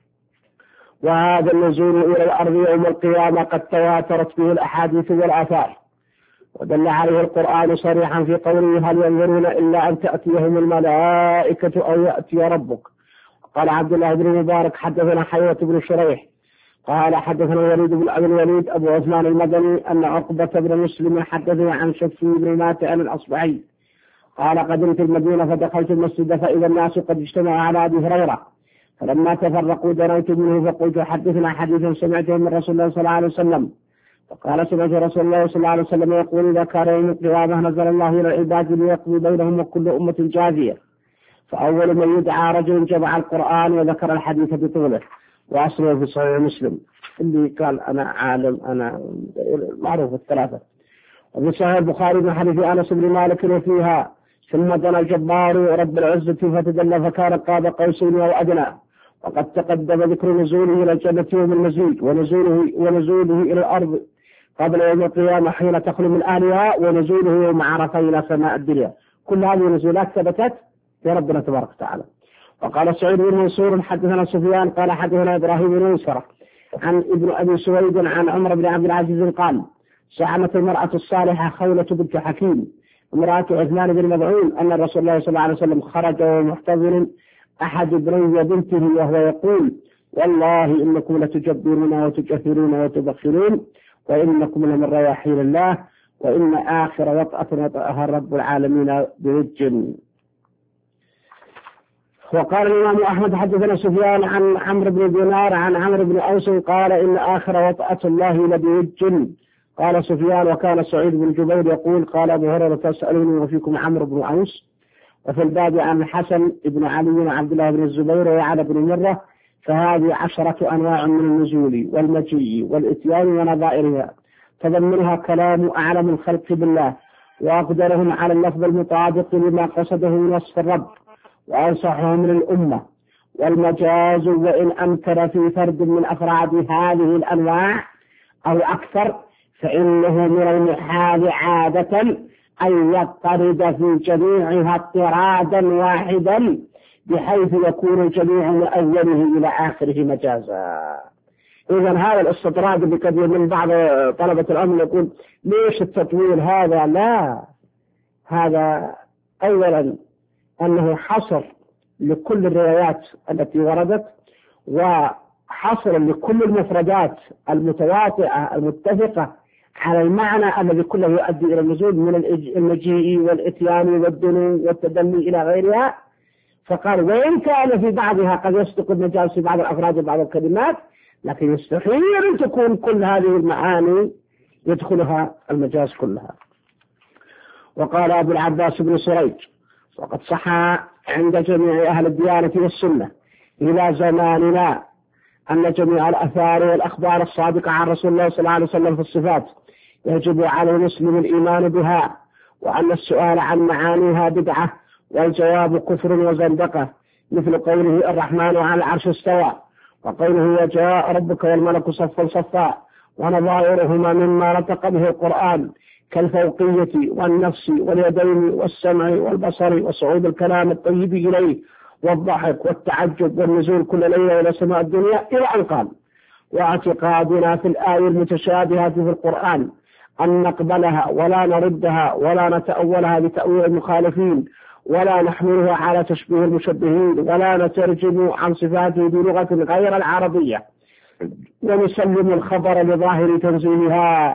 [SPEAKER 2] وهذا النزول إلى الأرض يوم القيامة قد تواترت به الأحاديث والآثار ودل عليه القرآن صريحا في قوله هل ينظرون إلا أن تأتيهم الملائكة أو يأتي ربك. قال عبد الله بن مبارك حدثنا حيوة بن شريح قال حدثنا الوليد بن أبي الوليد أبو عثمان المدني أن عقبة بن مسلم حدثنا عن شفي بن ماتع الأصبعي قال قدمت المدينة فدخلت المسجد فإذا الناس قد اجتمعوا على أبي هريرة فلما تفرقوا دنوت منه فقلت حدثنا حديثا سمعته من رسول الله صلى الله عليه وسلم فقال سمعت رسول الله صلى الله عليه وسلم يقول إذا كان يوم القيامة نزل الله إلى العباد ليقضي بينهم وكل أمة جاثية، فأول من يدعى رجل جمع القرآن وذكر الحديث بطوله، وأصله في صحيح مسلم اللي قال أنا عالم أنا معروف الثلاثة. وفي صحيح البخاري من حديث أنس بن مالك وفيها ثم دنا الجبار رب العزة فتدلى فكان قاب قوسين أو أدنى. وقد تقدم ذكر نزوله إلى الجنة يوم المزيد ونزوله, ونزوله إلى الأرض قبل يوم القيامة حين تخلو من أهلها، ونزوله يوم عرفة إلى سماء الدنيا. كل هذه النزولات ثبتت في ربنا تبارك وتعالى. وقال سعيد بن منصور حدثنا سفيان قال حدثنا إبراهيم بن مسرة عن ابن أبي سويد عن عمر بن عبد العزيز قال زعمت المرأة الصالحة خولة بنت حكيم امرأة عثمان بن مظعون أن رسول الله صلى الله عليه وسلم خرج ومحتضن أحد ابني بنته وهو يقول والله إنكم لتجبرون وتجفرون وتبخرون وإنكم لمن رياحين الله وإن آخر وطأة وطأها رب العالمين برج. وقال الإمام أحمد حدثنا سفيان عن عمرو بن دينار عن عمرو بن أوس قال إن آخر وطأة الله لبرج. قال سفيان وكان سعيد بن جبير يقول قال أبو هريرة تسألوني وفيكم عمرو بن أوس. وفي الباب عن الحسن بن علي وعبد الله بن الزبير وعلى بن مرة. فهذه عشرة أنواع من النزول والمجيء والإتيان ونظائرها تضمنها كلام أعلم الخلق بالله وأقدرهم على اللفظ المطابق لما قصده من وصف الرب وأنصحهم للأمة. والمجاز وإن أمكن في فرد من أفراد هذه الأنواع أو أكثر فإنه من المحال عادة أن يضطرد في جميعها اضطرادا واحدا بحيث يكون الجميع من أوله إلى آخره مجازا. إذن هذا الاستطراد بكثير من بعض طلبة العلم يقول ليش التطويل هذا؟ لا، هذا أولا أنه حصر لكل الروايات التي وردت وحصر لكل المفردات المتواطئة المتفقة على المعنى الذي كله يؤدي إلى النزول من المجيء والإتيان والدنو والتدني إلى غيرها. فقال وإن كان في بعضها قد يصدق المجاز في بعض الأفراد وبعض الكلمات لكن يستحيل أن تكون كل هذه المعاني يدخلها المجاز كلها. وقال أبو العباس بن سريج وقد صح عند جميع أهل الديانة والسنة إلى زماننا أن جميع الأثار والأخبار الصادقة عن رسول الله صلى الله عليه وسلم في الصفات يجب على المسلم الإيمان بها، وأن السؤال عن معانيها بدعة والجواب كفر وزندقة، مثل قوله الرحمن على العرش استوى وقوله وجاء ربك والملك صفا صفا ونظائرهما مما نطق به القرآن كالفوقية والنفس واليدين والسمع والبصر وصعود الكلام الطيب إليه والضحك والتعجب والنزول كل ليلة إلى سماء الدنيا إلى أن قال واعتقادنا في الآية المتشابهة في القرآن أن نقبلها ولا نردها ولا نتأولها بتأويل المخالفين ولا نحملها على تشبيه المشبهين ولا نترجم عن صفاته بلغة غير العربية ونسلم الخبر لظاهر تنزيلها.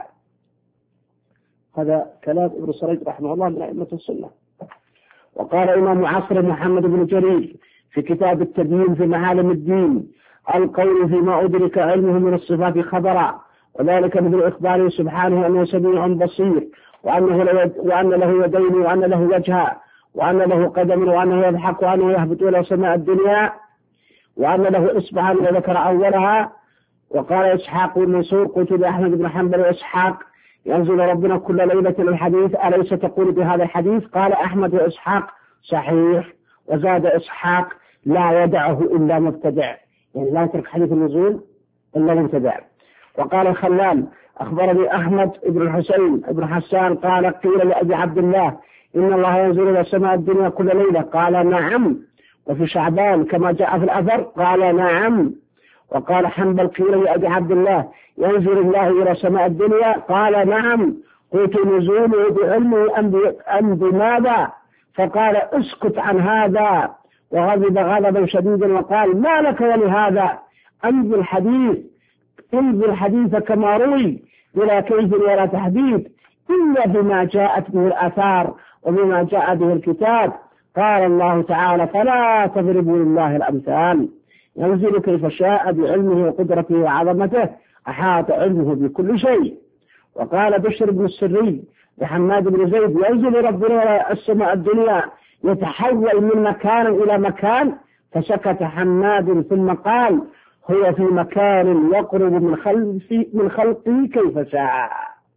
[SPEAKER 2] هذا كلام ابن سريج رحمه الله من أئمة السنة. وقال إمام عصر محمد بن جرير في كتاب التبيين في معالم الدين القول فيما أدرك علمه من الصفات خبرا، وذلك مثل إخباره سبحانه أنه سميع بصير وأنه وأن له يدين وأن له وجها وأن له قدم وأنه يضحك وأنه يهبط إلى سماء الدنيا وأن له إصبعا وذكر أولها. وقال إسحاق بن منصور قلت لأحمد بن حنبل وإسحاق ينزل ربنا كل ليلة الحديث أليس تقول بهذا الحديث؟ قال أحمد وإسحاق صحيح. وزاد إسحاق لا يدعه إلا مبتدع، يعني لا يترك حديث النزول إلا مبتدع. وقال الخلال أخبرني أحمد بن الحسين بن حسان قال قيل لأبي عبد الله إن الله ينزل إلى سماء الدنيا كل ليلة قال نعم وفي شعبان كما جاء في الأثر قال نعم. وقال حنبل قيل لأبي عبد الله ينزل الله إلى سماء الدنيا قال نعم قلت نزوله بعلمه أم بماذا؟ فقال اسكت عن هذا وغضب غضبا شديدا وقال ما لك ولهذا أنزل الحديث انزل الحديث كما روي بلا كيف ولا تحديد إلا بما جاءت به الآثار وبما جاء به الكتاب. قال الله تعالى فلا تضربوا لله الأمثال ينزل كيف شاء بعلمه وقدرته وعظمته أحاط علمه بكل شيء. وقال بشر بن السري لحماد بن زيد ينزل ربنا إلى السماء الدنيا يتحول من مكان إلى مكان، فسكت حماد ثم قال هو في مكان يقرب من خلقي من خلقه كيف شاء.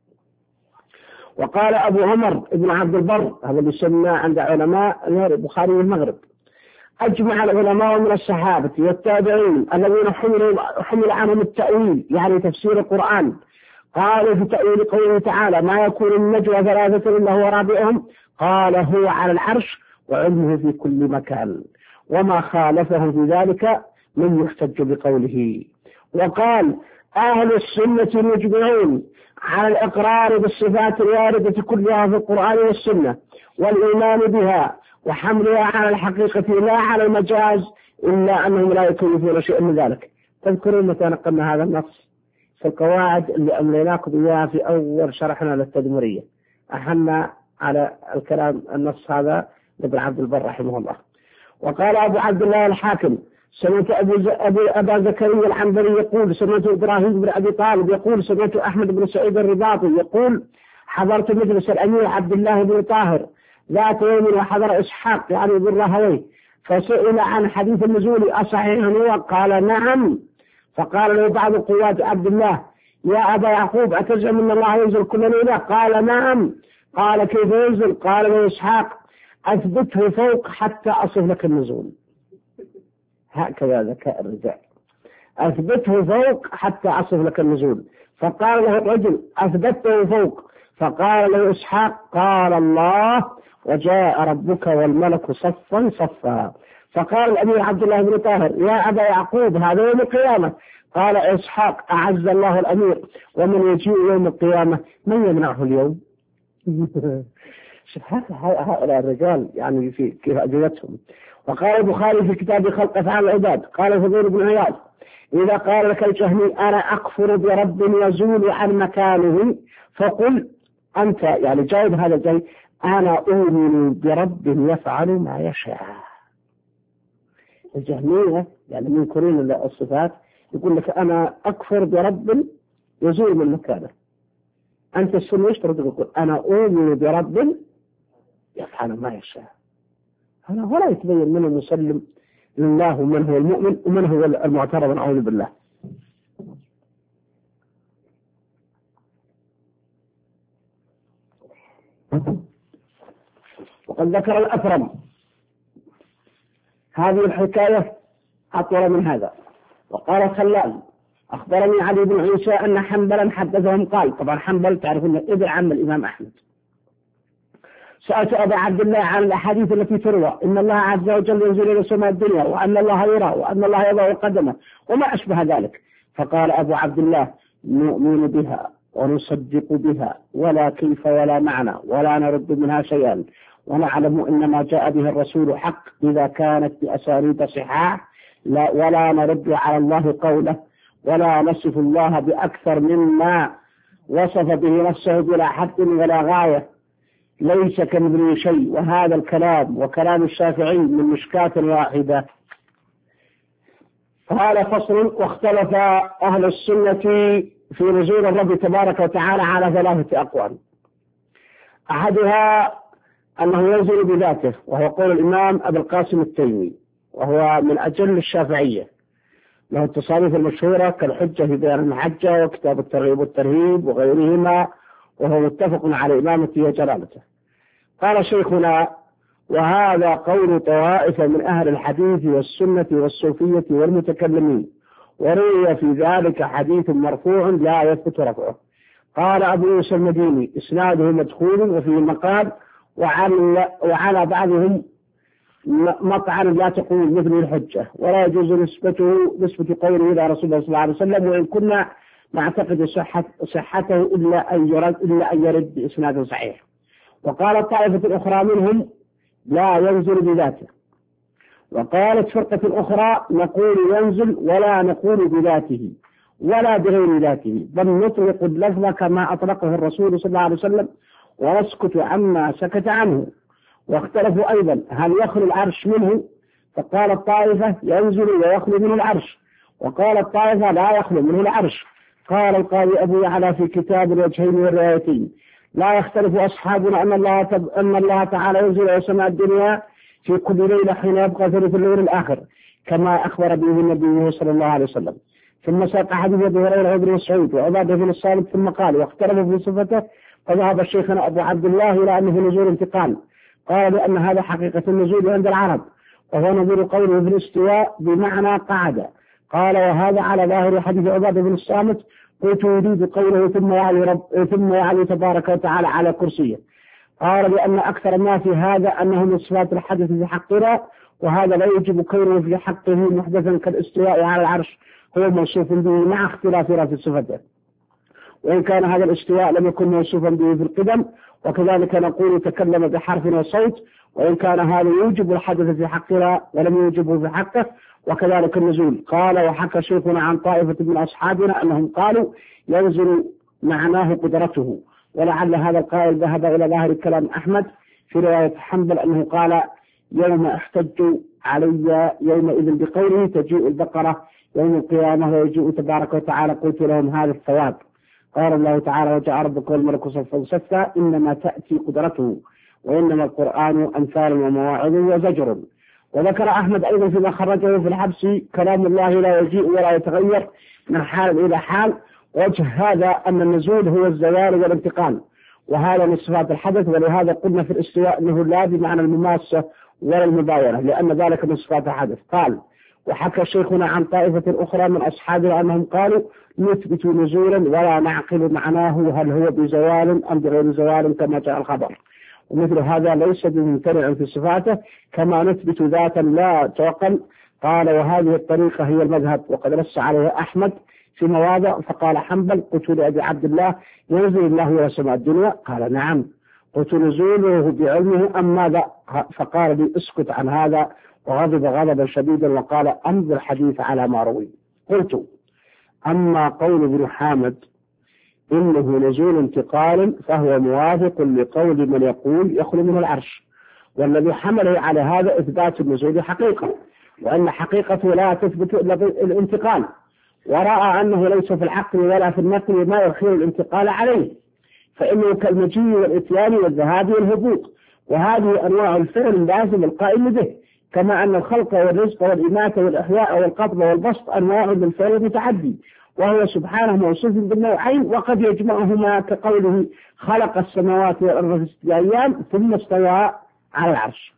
[SPEAKER 2] وقال أبو عمر بن عبد البر، هذا يسمى عند علماء البخاري والمغرب، أجمع العلماء من الصحابة والتابعين الذين حمل عنهم التأويل يعني تفسير القرآن، قالوا في تأويل قوله تعالى ما يكون النجوى ثلاثة إلا هو رابعهم، قال هو على العرش وعلمه في كل مكان، وما خالفهم في ذلك من يحتج بقوله. وقال أهل السنة يجمعون على الإقرار بالصفات الواردة كلها في القرآن والسنة والإيمان بها وحملها على الحقيقة لا على المجاز، إلا أنهم لا يكلفون شيئا من ذلك. تذكرون متى نقلنا هذا النص في القواعد اللي أمليناكم إياها في أول شرحنا للتدمرية، أحنا على الكلام النص هذا لابن عبد البر رحمه الله. وقال أبو عبد الله الحاكم سمعت أبو أبو أبا زكريا العنبري يقول سمعت إبراهيم بن أبي طالب يقول سمعت أحمد بن سعيد الرباطي يقول حضرت مجلس الأمير عبد الله بن طاهر ذات يوم وحضر إسحاق يعني بن راهويه، فسئل عن حديث النزول أصحيح هو؟ قال نعم. فقال له بعض قوات عبد الله يا أبا يعقوب أتزعم أن الله ينزل كل ليلة؟ قال نعم. قال كيف ينزل؟ قال له إسحاق أثبته فوق حتى أصف لك النزول. هكذا ذكاء الرجال، أثبته فوق حتى أصف لك النزول. فقال له الرجل أثبته فوق، فقال له إسحاق قال الله وجاء ربك والملك صفا صفا. فقال الأمير عبد الله بن طاهر يا أبا يعقوب هذا يوم القيامة. قال إسحاق أعز الله الأمير ومن يجيء يوم القيامة من يمنعه اليوم؟ هؤلاء الرجال يعني في كيف أجلتهم. وقال البخاري في كتاب خلق أفعال العباد قال الفضيل بن عياض إذا قال لك الجهمي أنا أكفر برب يزول عن مكانه فقل أنت يعني جاوب هذا الجهمي أنا أؤمن برب يفعل ما يشاء. الجهمية يعني منكرين الصفات يقول لك أنا أكفر برب يزول من مكانه. أنت السنة يشترط يقول أنا أؤمن برب يفعل ما يشاء. هنا ولا يتبين من المسلم لله ومن هو المؤمن ومن هو المعترض نعوذ بالله. وقد ذكر الأثرم هذه الحكاية أطول من هذا. وقال الخلال أخبرني علي بن عيسى أن حنبلا حدثهم قال، طبعا حنبل تعرفون ابن عم الإمام أحمد، سألت أبا عبد الله عن الأحاديث التي تروى إن الله عز وجل ينزل إلى سماء الدنيا وأن الله يرى وأن الله يضع قدمه وما أشبه ذلك. فقال أبو عبد الله نؤمن بها ونصدق بها ولا كيف ولا معنى ولا نرد منها شيئا، ونعلم إن ما جاء به الرسول حق إذا كانت بأسانيد صحاح، لا ولا نرد على الله قوله ولا نصف الله بأكثر مما وصف به نفسه بلا حد ولا غاية، ليس كمثله شيء. وهذا الكلام وكلام الشافعي من مشكاة واحدة. قال فصل واختلف أهل السنة في نزول الرب تبارك وتعالى على ثلاثة أقوال. أحدها أنه ينزل بذاته وهو قول الإمام أبو القاسم التيمي وهو من أجل الشافعية، له التصانيف المشهورة كالحجة في بيان المحجة وكتاب الترغيب والترهيب وغيرهما، وهو متفق على إمامته وجلالته. قال شيخنا وهذا قول طوائف من أهل الحديث والسنة والصوفية والمتكلمين، وروي في ذلك حديث مرفوع لا يثبت رفعه. قال أبو يوسف المديني إسناده مدخول وفيه مقال، وعلى, وعلى بعضهم مطعن لا تقول مثل الحجة، ولا يجوز نسبته نسبة قوله إلى رسول الله صلى الله عليه وسلم، وإن كنا نعتقد صحة صحته إلا أن يرد إلا أن يرد بإسناد صحيح. وقالت طائفة أخرى منهم لا ينزل بذاته، وقالت فرقة أخرى نقول ينزل ولا نقول بذاته ولا بغير ذاته، بل نطلق اللفظ كما أطلقه الرسول صلى الله عليه وسلم ونسكت عما سكت عنه. واختلفوا أيضا هل يخلو العرش منه، فقال الطائفة ينزل ويخلو منه العرش، وقال الطائفة لا يخلو منه العرش. قال القاضي أبو يعلى في كتاب الوجهين والروايتين: لا يختلف أصحابنا أن الله تب... أن الله تعالى ينزل إلى سماء الدنيا في كل ليلة حين يبقى ثلث الليل الآخر كما أخبر به النبي صلى الله عليه وسلم. ثم ساق حديث أبي هريرة وابن مسعود وعبادة بن الصامت ثم قال: واختلفوا في صفته، فذهب شيخنا أبو عبد الله إلى أنه نزول انتقال، قال بأن هذا حقيقة النزول عند العرب، وهو نظير قوله في الاستواء بمعنى قعد. قال: وهذا على ظاهر حديث عبادة بن الصامت، قلت يريد قوله ثم يعلي رب ثم يعلي تبارك وتعالى على كرسيه. قال: لأن أكثر ما في هذا أنه من صفات الحدث في حقنا، وهذا لا يجب كونه في حقه محدثا كالاستواء على العرش، هو موصوف به مع اختلافنا في صفته، وإن كان هذا الاستواء لم يكن موصوفا به في القدم، وكذلك نقول تكلم بحرف وصوت، وإن كان هذا يوجب الحدث في حقنا ولم يوجبه في حقه، وكذلك النزول. قال: وحكى شيخنا عن طائفة من أصحابنا أنهم قالوا ينزل معناه قدرته، ولعل هذا القائل ذهب إلى ظاهر كلام أحمد في رواية حنبل أنه قال: يوم احتج علي يومئذ بقوله تجيء البقرة يوم القيامة ويجيء تبارك وتعالى، قلت لهم هذا الثواب. قال الله تعالى: وجاء ربك والملك صفا صفا، إنما تأتي قدرته، وإنما القرآن أمثال ومواعظ وزجر. وذكر أحمد أيضا فيما خرجه في الحبس: كلام الله لا يجيء ولا يتغير من حال إلى حال. وجه هذا أن النزول هو الزوال والانتقال، وهذا من صفات الحدث، ولهذا قلنا في الاستواء أنه لا بمعنى المماسة ولا المباينة، لأن ذلك من صفات الحدث. قال: وحكى شيخنا عن طائفة أخرى من أصحابنا أنهم قالوا نثبت نزولا ولا نعقل معناه هل هو بزوال أم بغير زوال كما جاء الخبر، ومثل هذا ليس بممتنع في صفاته، كما نثبت ذاتا لا تعقل. قال: وهذه الطريقة هي المذهب، وقد نص عليها أحمد في مواضع. فقال حنبل: قلت لأبي عبد الله: ينزل الله إلى سماء الدنيا؟ قال: نعم. قلت: نزوله بعلمه أم ماذا؟ فقال لي: اسكت عن هذا، وغضب غضبا شديدا وقال: أمضي الحديث على ما روي. قلت: أما قول ابن حامد إنه نزول انتقال فهو موافق لقول من يقول يخلو من العرش، والذي حمله على هذا إثبات النزول حقيقة، وأن حقيقته لا تثبت إلا الانتقال، ورأى أنه ليس في العقل ولا في النقل ما يحيل الانتقال عليه، فإنه كالمجيء والإتيان والذهاب والهبوط، وهذه أنواع الفعل اللازم القائم به، كما أن الخلق والرزق والإماتة والإحياء والقبض والبسط أنواع من الفعل المتعدي، وهو سبحانه موصوف بالنوعين، وقد يجمعهما كقوله: خلق السماوات والأرض في ستة أيام ثم استوى على العرش.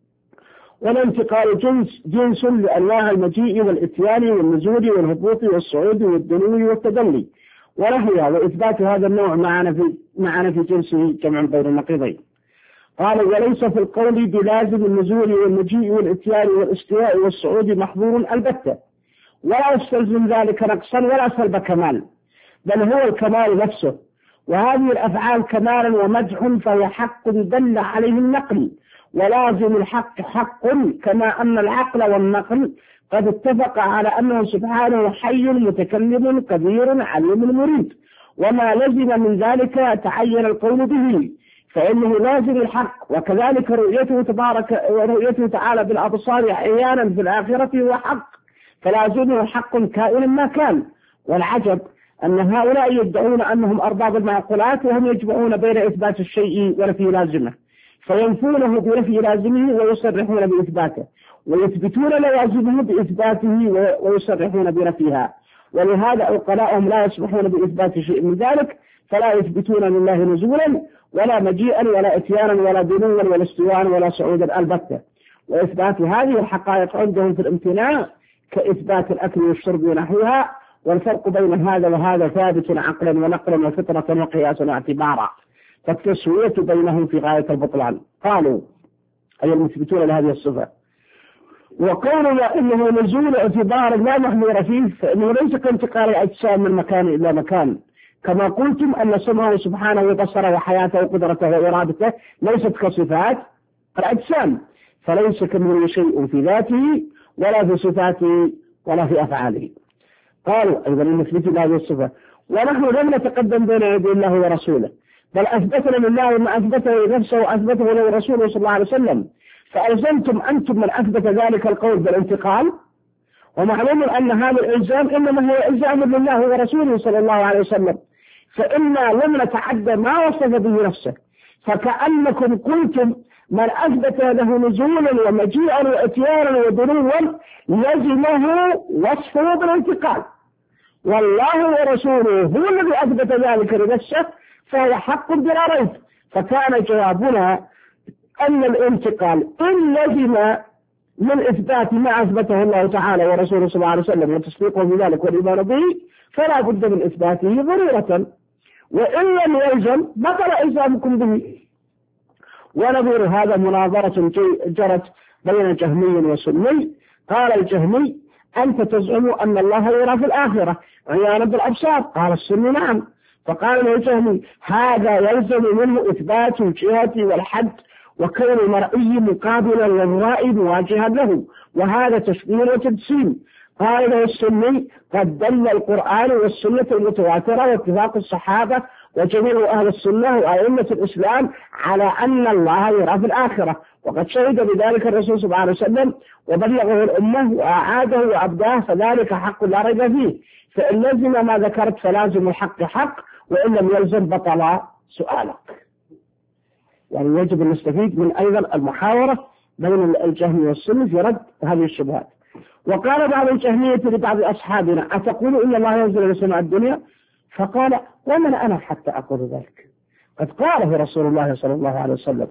[SPEAKER 2] والانتقال جنس جنس لأنواع المجيء والإتيان والنزول والهبوط والصعود والدنو والتدلي، ونحوها، وإثبات هذا النوع معنا في معنا في جنسه جمع بين النقيضين. قال: وليس في القول بلازم النزول والمجيء والإتيان والاستواء والصعود محظور البتة، ولا يستلزم ذلك نقصا ولا سلب كمال، بل هو الكمال نفسه، وهذه الأفعال كمال ومدح فهي حق دل عليه النقل، ولازم الحق حق، كما أن العقل والنقل قد اتفق على أنه سبحانه حي متكلم قدير عليم مريد، وما لزم من ذلك تعين القول به، فإنه لازم الحق. وكذلك رؤيته تبارك ورؤيته تعالى بالأبصار أحيانا في الآخرة هو حق، فلازمه حق كائن ما كان. والعجب أن هؤلاء يدعون أنهم أرباب المعقولات، وهم يجمعون بين إثبات الشيء ونفي لازمه، فينفونه بنفي لازمه ويصرحون بإثباته، ويثبتون لوازمه بإثباته ويصرحون بنفيها. ولهذا عقلاؤهم لا يسمحون بإثبات شيء من ذلك، فلا يثبتون لله نزولا ولا مجيئا ولا اتيانا ولا دنوا ولا استواء ولا صعودا البتة. وإثبات هذه الحقائق عندهم في الامتناع كإثبات الأكل والشرب ونحوها، والفرق بين هذا وهذا ثابت عقلا ونقلا وفطرة وقياسا واعتبارا، فالتسوية بينهم في غاية البطلان. قالوا أي المثبتون لهذه الصفة. وقولنا إنه نزول اعتبار لا محمور فيه، فإنه ليس كانتقال الأجسام من مكان إلى مكان، كما قلتم أن سمعه سبحانه وبصره وحياته وقدرته وإرادته ليست كصفات الأجسام، فليس كمثله شيء في ذاته ولا في صفاته ولا في أفعاله. قالوا أيضا المثبتين هذه الصفة. ونحن لم نتقدم بين يدي الله ورسوله، بل أثبتنا لله ما أثبته لنفسه وأثبته له رسوله صلى الله عليه وسلم، فألزمتم أنتم من أثبت ذلك القول بالانتقال، ومعلوم أن هذا الإلزام إنما هو إلزام لله ورسوله صلى الله عليه وسلم، فإنا لم نتعدى ما وصف به نفسه، فكأنكم قلتم من أثبت له نزولا ومجيئا وإتيانا ودنوا لزمه وصفه بالانتقال، والله ورسوله هو الذي أثبت ذلك لنفسه فهو حق بلا ريب. فكان جوابنا أن الانتقال إن لزم من إثبات ما أثبته الله تعالى ورسوله صلى الله عليه وسلم وتصديقه بذلك والإيمان به فلا بد من إثباته ضرورة، وإن لم يلزم بطل إلزامكم به. ونظير هذا مناظرة جرت بين جهمي وسني. قال الجهمي أنت تزعم أن الله يرى في الآخرة عيانا بالأبصار، قال السني نعم. فقال له الجهمي هذا يلزم منه إثبات الجهة والحد وكون المرئي مقابلا للرأي مواجها له، وهذا تشبيه وتجسيم. قال له السني قد دل القرآن والسنة المتواترة واتفاق الصحابة وجميع أهل السنة وأئمة الإسلام على أن الله يرى في الآخرة، وقد شهد بذلك الرسول صلى الله عليه وسلم وبلغه الأمة وأعاده وأبداه، فذلك حق لا ريب فيه. فإن لزم ما ذكرت فلازم الحق حق، وإن لم يلزم بطل سؤالك. يعني يجب أن نستفيد من أيضا المحاورة بين الجهمية والسنة في رد هذه الشبهات. وقال بعض الجهمية لبعض أصحابنا أتقول إن الله ينزل إلى سماء الدنيا؟ فقال ومن أنا حتى أقول ذلك؟ قد قاله رسول الله صلى الله عليه وسلم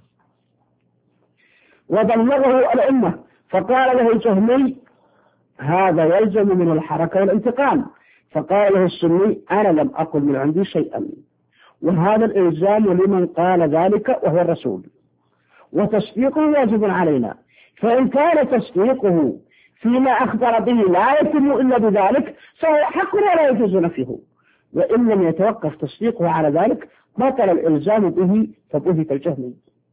[SPEAKER 2] وبلغه الأمة. فقال له الجهمي هذا يلزم من الحركة والانتقام. فقال له السني أنا لم أقل من عندي شيئا، وهذا الإلزام لمن قال ذلك وهو الرسول، وتصديقه واجب علينا، فإن كان تصديقه فيما أخبر به لا يتم إلا بذلك فهو حق ولا يجوز نفيه، وإن لم يتوقف تصديقه على ذلك بطل الإلزام به فبهت الجهمي.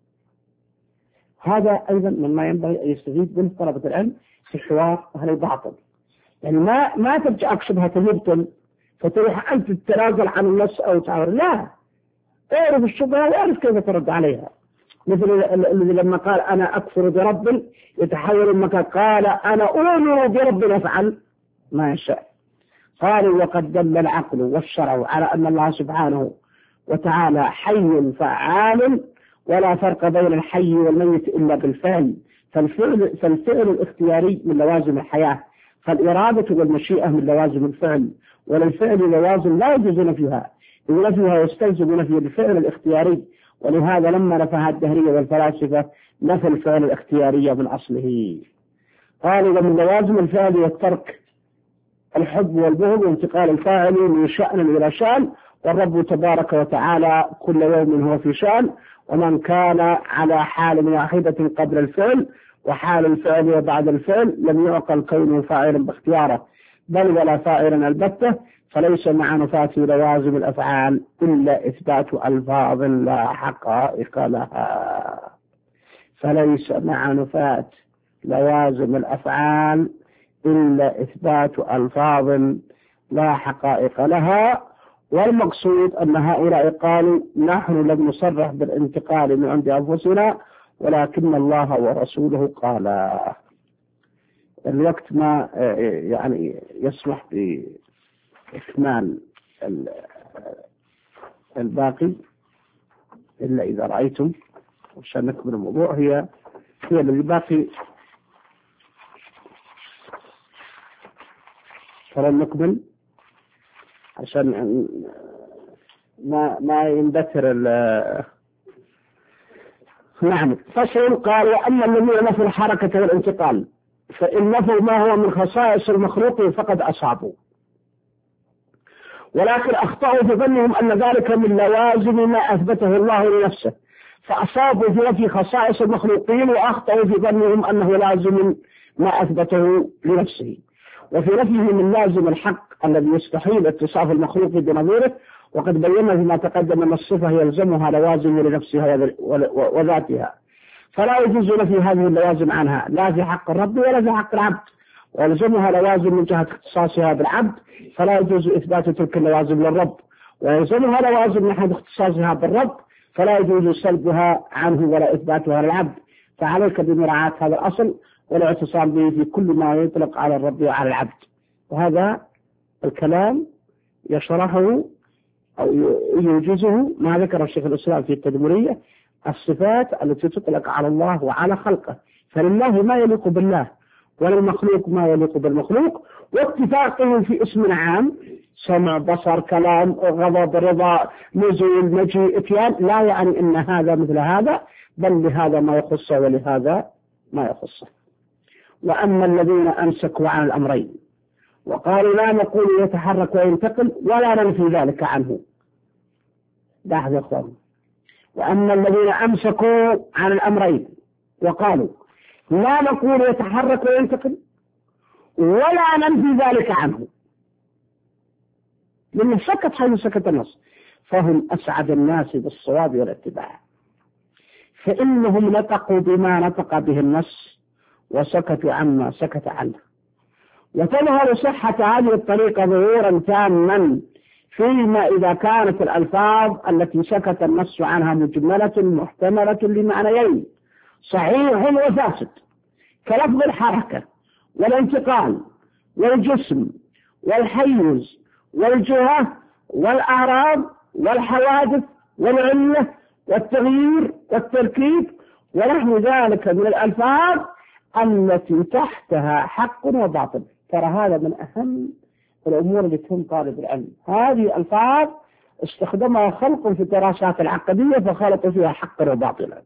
[SPEAKER 2] هذا أيضا مما ينبغي أن يستفيد منه طلبة العلم في حوار أهل الباطل. يعني ما ما ترجعك شبهة المبطل فتروح أنت تتنازل عن النص أو تعور، لا، اعرف الشبهة واعرف كيف ترد عليها. مثل الذي لما قال أنا أكفر برب يتحول المكان قال أنا أؤمن برب يفعل ما يشاء. قالوا وقد دل العقل والشرع على أن الله سبحانه وتعالى حي فعال، ولا فرق بين الحي والميت إلا بالفعل، فالفعل, فالفعل الاختياري من لوازم الحياة، فالإرادة والمشيئة من لوازم الفعل، وللفعل لوازم لا يجوز نفيها، إذ نفيها يستلزم نفي الفعل الاختياري. ولهذا لما نفاها الدهرية والفلاسفة نفى الفعل الاختياري من أصله. قالوا ومن لوازم الفعل والترك الحب والبغض وانتقال الفاعل من شأن إلى شأن، والرب تبارك وتعالى كل يوم هو في شأن، ومن كان على حال واحدة قبل الفعل وحال الفعل وبعد الفعل لم يعقل كونه فاعلا باختياره، بل ولا فاعلا البتة، فليس مع نفاة لوازم الأفعال إلا إثبات ألفاظ لا حقائق لها. فليس مع نفاة لوازم الأفعال إلا إثبات ألفاظ لا حقائق لها. والمقصود أن هؤلاء قالوا نحن لم نصرح بالانتقال من عند أنفسنا ولكن الله ورسوله قالا. الوقت ما يعني يسمح بإكمال الباقي إلا إذا رأيتم، عشان نكمل الموضوع. هي هي اللي باقي فلن نكمل عشان ما ما يندثر ال نعم. فصل قال وأما الذين نفوا الحركة والانتقال فإن نفوا ما هو من خصائص المخلوق فقد أصابوا، ولكن أخطأوا في ظنهم أن ذلك من لوازم ما أثبته الله لنفسه، فأصابوا في نفي خصائص المخلوقين وأخطأوا في ظنهم أنه لازم ما أثبته لنفسه، وفي نفيه من لازم الحق الذي يستحيل اتصاف المخلوق بنظيره. وقد بينا فيما تقدم أن الصفة يلزمها لوازم لنفسها وذاتها، فلا يجوز نفي هذه اللوازم عنها لا في حق الرب ولا في حق العبد، ويلزمها لوازم من جهة اختصاصها بالعبد، فلا يجوز إثبات تلك اللوازم للرب، ويلزمها لوازم من جهة اختصاصها بالرب، فلا يجوز سلبها عنه ولا إثباتها للعبد. فعليك بمراعاة هذا الأصل، والاعتصام به في كل ما يطلق على الرب وعلى العبد. وهذا الكلام يشرحه أو يوجزه ما ذكر الشيخ الإسلام في التدمرية، الصفات التي تطلق على الله وعلى خلقه، فلله ما يليق بالله وللمخلوق ما يليق بالمخلوق، واتفاقه في اسم عام سمع بصر كلام غضب رضا نزول مجيء اتيان لا يعني ان هذا مثل هذا، بل لهذا ما يخصه ولهذا ما يخصه. واما الذين امسكوا عن الامرين وقالوا لا نقول يتحرك وينتقل ولا ننفي ذلك عنه، لاحظ يا اخوان، واما الذين امسكوا عن الامرين وقالوا لا نقول يتحرك وينتقل ولا ننفي ذلك عنه، لأنه سكت حيث سكت النص، فهم أسعد الناس بالصواب والاتباع، فإنهم نطقوا بما نطق به النص وسكتوا عما سكت عنه. وتظهر صحة هذه الطريقة ظهورا تاما فيما إذا كانت الألفاظ التي سكت النص عنها مجملة محتملة لمعنيين صحيح وفاسد، كلفظ الحركة والانتقال والجسم والحيز والجهة والأعراض والحوادث والعلة والتغيير والتركيب ونحو ذلك من الألفاظ التي تحتها حق وباطل. ترى هذا من أهم الأمور اللي تهم طالب العلم، هذه ألفاظ استخدمها خلق في الدراسات العقدية فخلطوا فيها حقا وباطلا،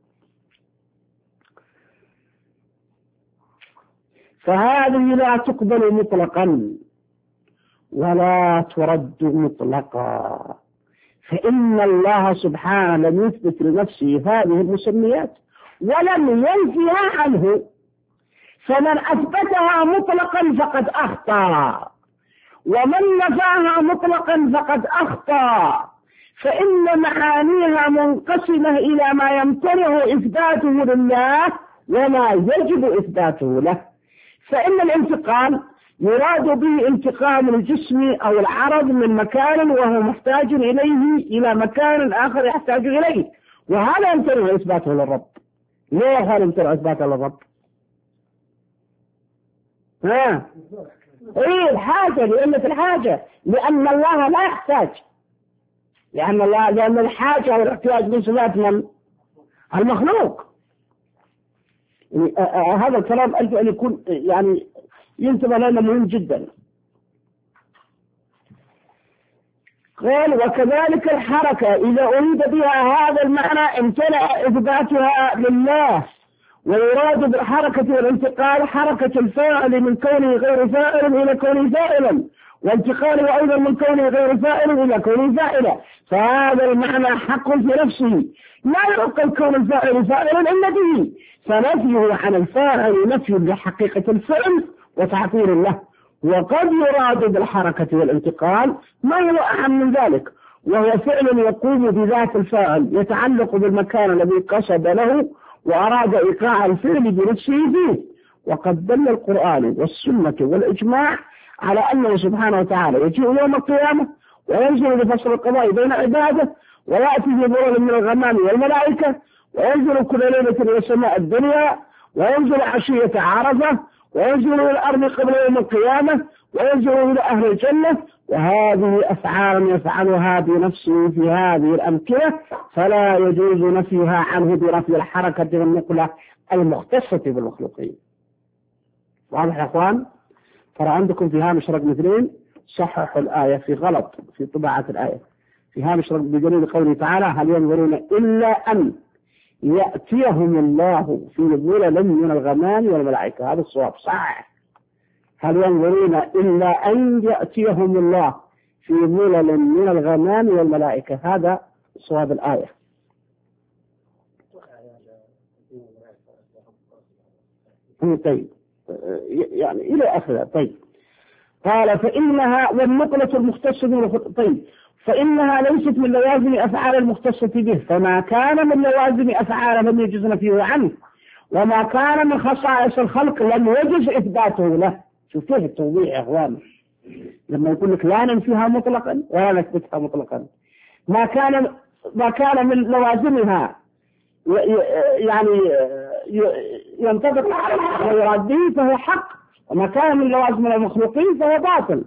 [SPEAKER 2] فهذه لا تقبل مطلقا ولا ترد مطلقا، فإن الله سبحانه لم يثبت لنفسه هذه المسميات ولم ينفيها عنه، فمن أثبتها مطلقا فقد أخطأ، ومن نفاها مطلقا فقد أخطأ، فإن معانيها منقسمة إلى ما يمتنع إثباته لله وما يجب إثباته له. فإن الانتقال يراد به انتقال الجسم أو العرض من مكان وهو محتاج إليه إلى مكان آخر يحتاج إليه، وهذا يمتنع إثباته للرب. ليه هذا يمتنع إثباته للرب؟ ها ايه الحاجة، لأن في الحاجة، لأن الله لا يحتاج، لأن الله لأن الحاجة والاحتياج من صفات من المخلوق. يعني هذا الكلام أرجو أن يكون يعني ينتبه لنا مهم جدا. قال وكذلك الحركة إذا أريد بها هذا المعنى امتنع إثباتها لله، ويراد بالحركة والانتقال حركة الفاعل من كونه غير فاعل إلى كونه فاعلا، وانتقاله أيضا من كونه غير فاعل إلى كونه فاعلا، فهذا المعنى حق في نفسه لا يعقل كون الفاعل فاعلا إلا به، فنفيه عن الفاعل نفي لحقيقة الفعل وتعطيل له. وقد يراد بالحركة والانتقال ما هو أهم من ذلك، وهو فعل يقوم بذات الفاعل يتعلق بالمكان الذي قصد له وأراد إيقاع الفعل بنفسه فيه. وقد دل القرآن والسنة والإجماع على أنه سبحانه وتعالى يجيء يوم القيامة وينزل لفصل القضاء بين عباده، ويأتي في ظلل من الغمام والملائكة، وينزل كل ليلة إلى السماء الدنيا، وينزل عشية عرفة، وينزل إلى الأرض قبل يوم القيامة، وينزل إلى أهل الجنة، وهذه أفعال يفعلها بنفسه في هذه الأمكنة، فلا يجوز نفيها عنه برفع الحركة والنقلة المختصة بالمخلوقين. واضح يا أخوان؟ ترى عندكم في هامش رقم اثنين صححوا الآية في غلط في طباعة الآية، في هامش رقم بدليل قوله تعالى هل ينظرون إلا أن يأتيهم الله في ظلل من الغمام والملائكة، هذا الصواب صح. هل ينظرون إلا أن يأتيهم الله في ظلل من الغمام والملائكة، هذا صواب الآية. طيب يعني إلى آخره. طيب قال فإنها والنقلة المختصة طيب فإنها ليست من لوازم أفعال المختصة به، فما كان من لوازم أفعال لم يجز نفيه عنه، وما كان من خصائص الخلق لم يجز إثباته له. شوف كيف التوضيح يا أخوان، لما يقول لك لا ننفيها مطلقا ولا نثبتها مطلقا، ما كان ما كان من لوازمها يعني ينطبق على ويراد به فهو حق، وما كان من لوازم المخلوقين فهو باطل.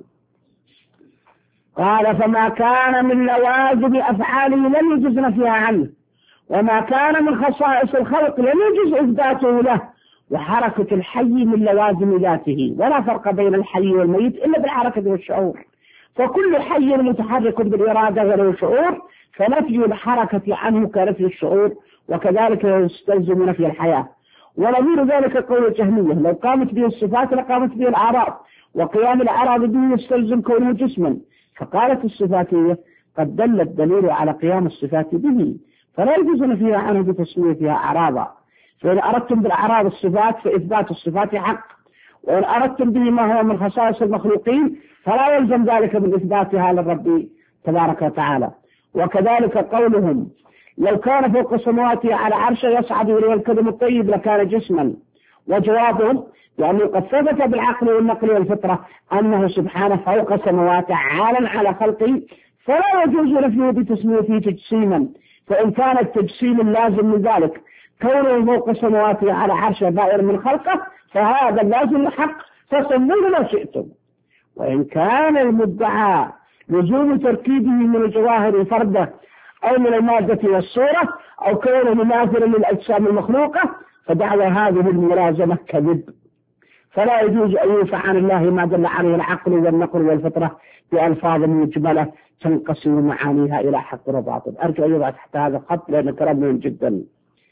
[SPEAKER 2] قال فما كان من لوازم أفعاله لم يجوز نفيها عنه، وما كان من خصائص الخلق لم يجوز إثباته له. وحركة الحي من لوازم ذاته، ولا فرق بين الحي والميت إلا بالحركة والشعور، فكل حي متحرك بالإرادة وله شعور، فنفي الحركة عنه كنفي الشعور، وكذلك يستلزم نفي الحياة. ونظير ذلك قول الجهمية لو قامت به الصفات لقامت به الأعراض، وقيام الأعراض به يستلزم كونه جسما. فقالت الصفاتية قد دل الدليل على قيام الصفات به، فلا يجوز نفيها عنه بتسميتها أعراضا. فإن أردتم بالأعراض الصفات فإثبات الصفات حق، وإن أردتم به ما هو من خصائص المخلوقين فلا يلزم ذلك من إثباتها للرب تبارك وتعالى. وكذلك قولهم لو كان فوق سمواته على عرشه يصعد إليه الكلم الطيب لكان جسما. وجوابهم لأنه قد ثبت بالعقل والنقل والفطرة أنه سبحانه فوق سمواته عالا على خلقه، فلا يجوز نفيه بتسميته تجسيما. فإن كان التجسيم اللازم من ذلك كونه فوق سمواته على عرشه بائر من خلقه، فهذا اللازم الحق، فسموه ما شئتم. وإن كان المدعى لزوم تركيبه من الجواهر فرده أو من المادة والصورة أو كونه مماثلا للأجسام المخلوقة، فدعوى هذه الملازمة كذب، فلا يجوز أن ينفع عن الله ما دل عليه العقل والنقل والفطرة بألفاظ مجملة تنقسم معانيها إلى حق وباطل. أرجو أن يضع تحت هذا الخط لأن كلام مهم جدا.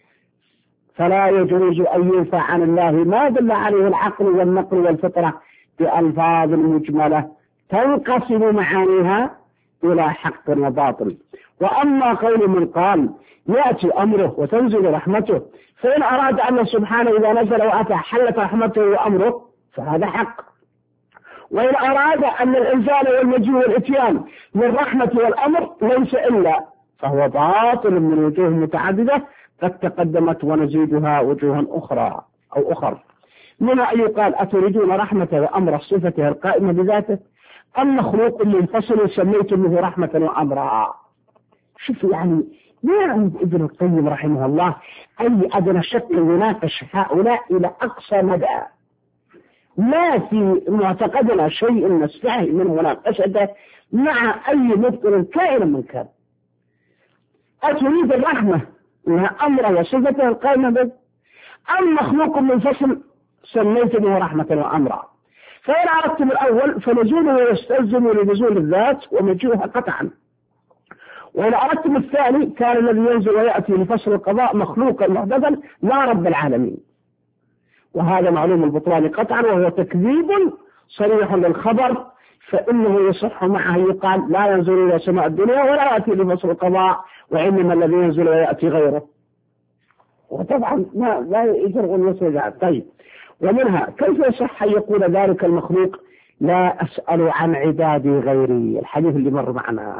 [SPEAKER 2] فلا يجوز أن ينفع عن الله ما دل عليه العقل والنقل والفطرة بألفاظ مجملة تنقسم معانيها إلى حق وباطل. وأما قول من قال يأتي أمره وتنزل رحمته، فإن أراد أن سبحانه إذا نزل وأتى حلت رحمته وأمره فهذا حق. وإن أراد أن الإنزال والمجيء والإتيان من رحمة والأمر ليس إلا، فهو باطل من وجوه متعددة قد تقدمت ونزيدها وجوها أخرى أو أخر. منها أن يقال أتريدون رحمة وأمر صفته القائمة بذاته أم مخلوق منفصل سميتمه رحمة وأمرا؟ شوف يعني يعني ابن القيم رحمه الله أي أدنى شك يناقش هؤلاء إلى أقصى مدى، ما في معتقدنا شيء نستحي من مناقشته مع أي مبطل كائن من كان. أتريد الرحمة وها أمر وصفته القائمة به أم مخلوق منفصل سميتمه رحمة وأمرا؟ فإن أردتم الأول فنزوله يستلزم لنزول الذات ومجيئها قطعا، وإن أردتم الثاني كان الذي ينزل ويأتي لفصل القضاء مخلوقا محدثا لا رب العالمين، وهذا معلوم البطلان قطعا وهو تكذيب صريح للخبر، فإنه يصح معه يقال لا ينزل إلى سماء الدنيا ولا يأتي لفصل القضاء، وإنما الذي ينزل ويأتي غيره، وطبعا ما لا يجرغ الوسيلة. طيب، ومنها كيف يصح أن يقول ذلك المخلوق لا أسأل عن عبادي غيري، الحديث اللي مر معنا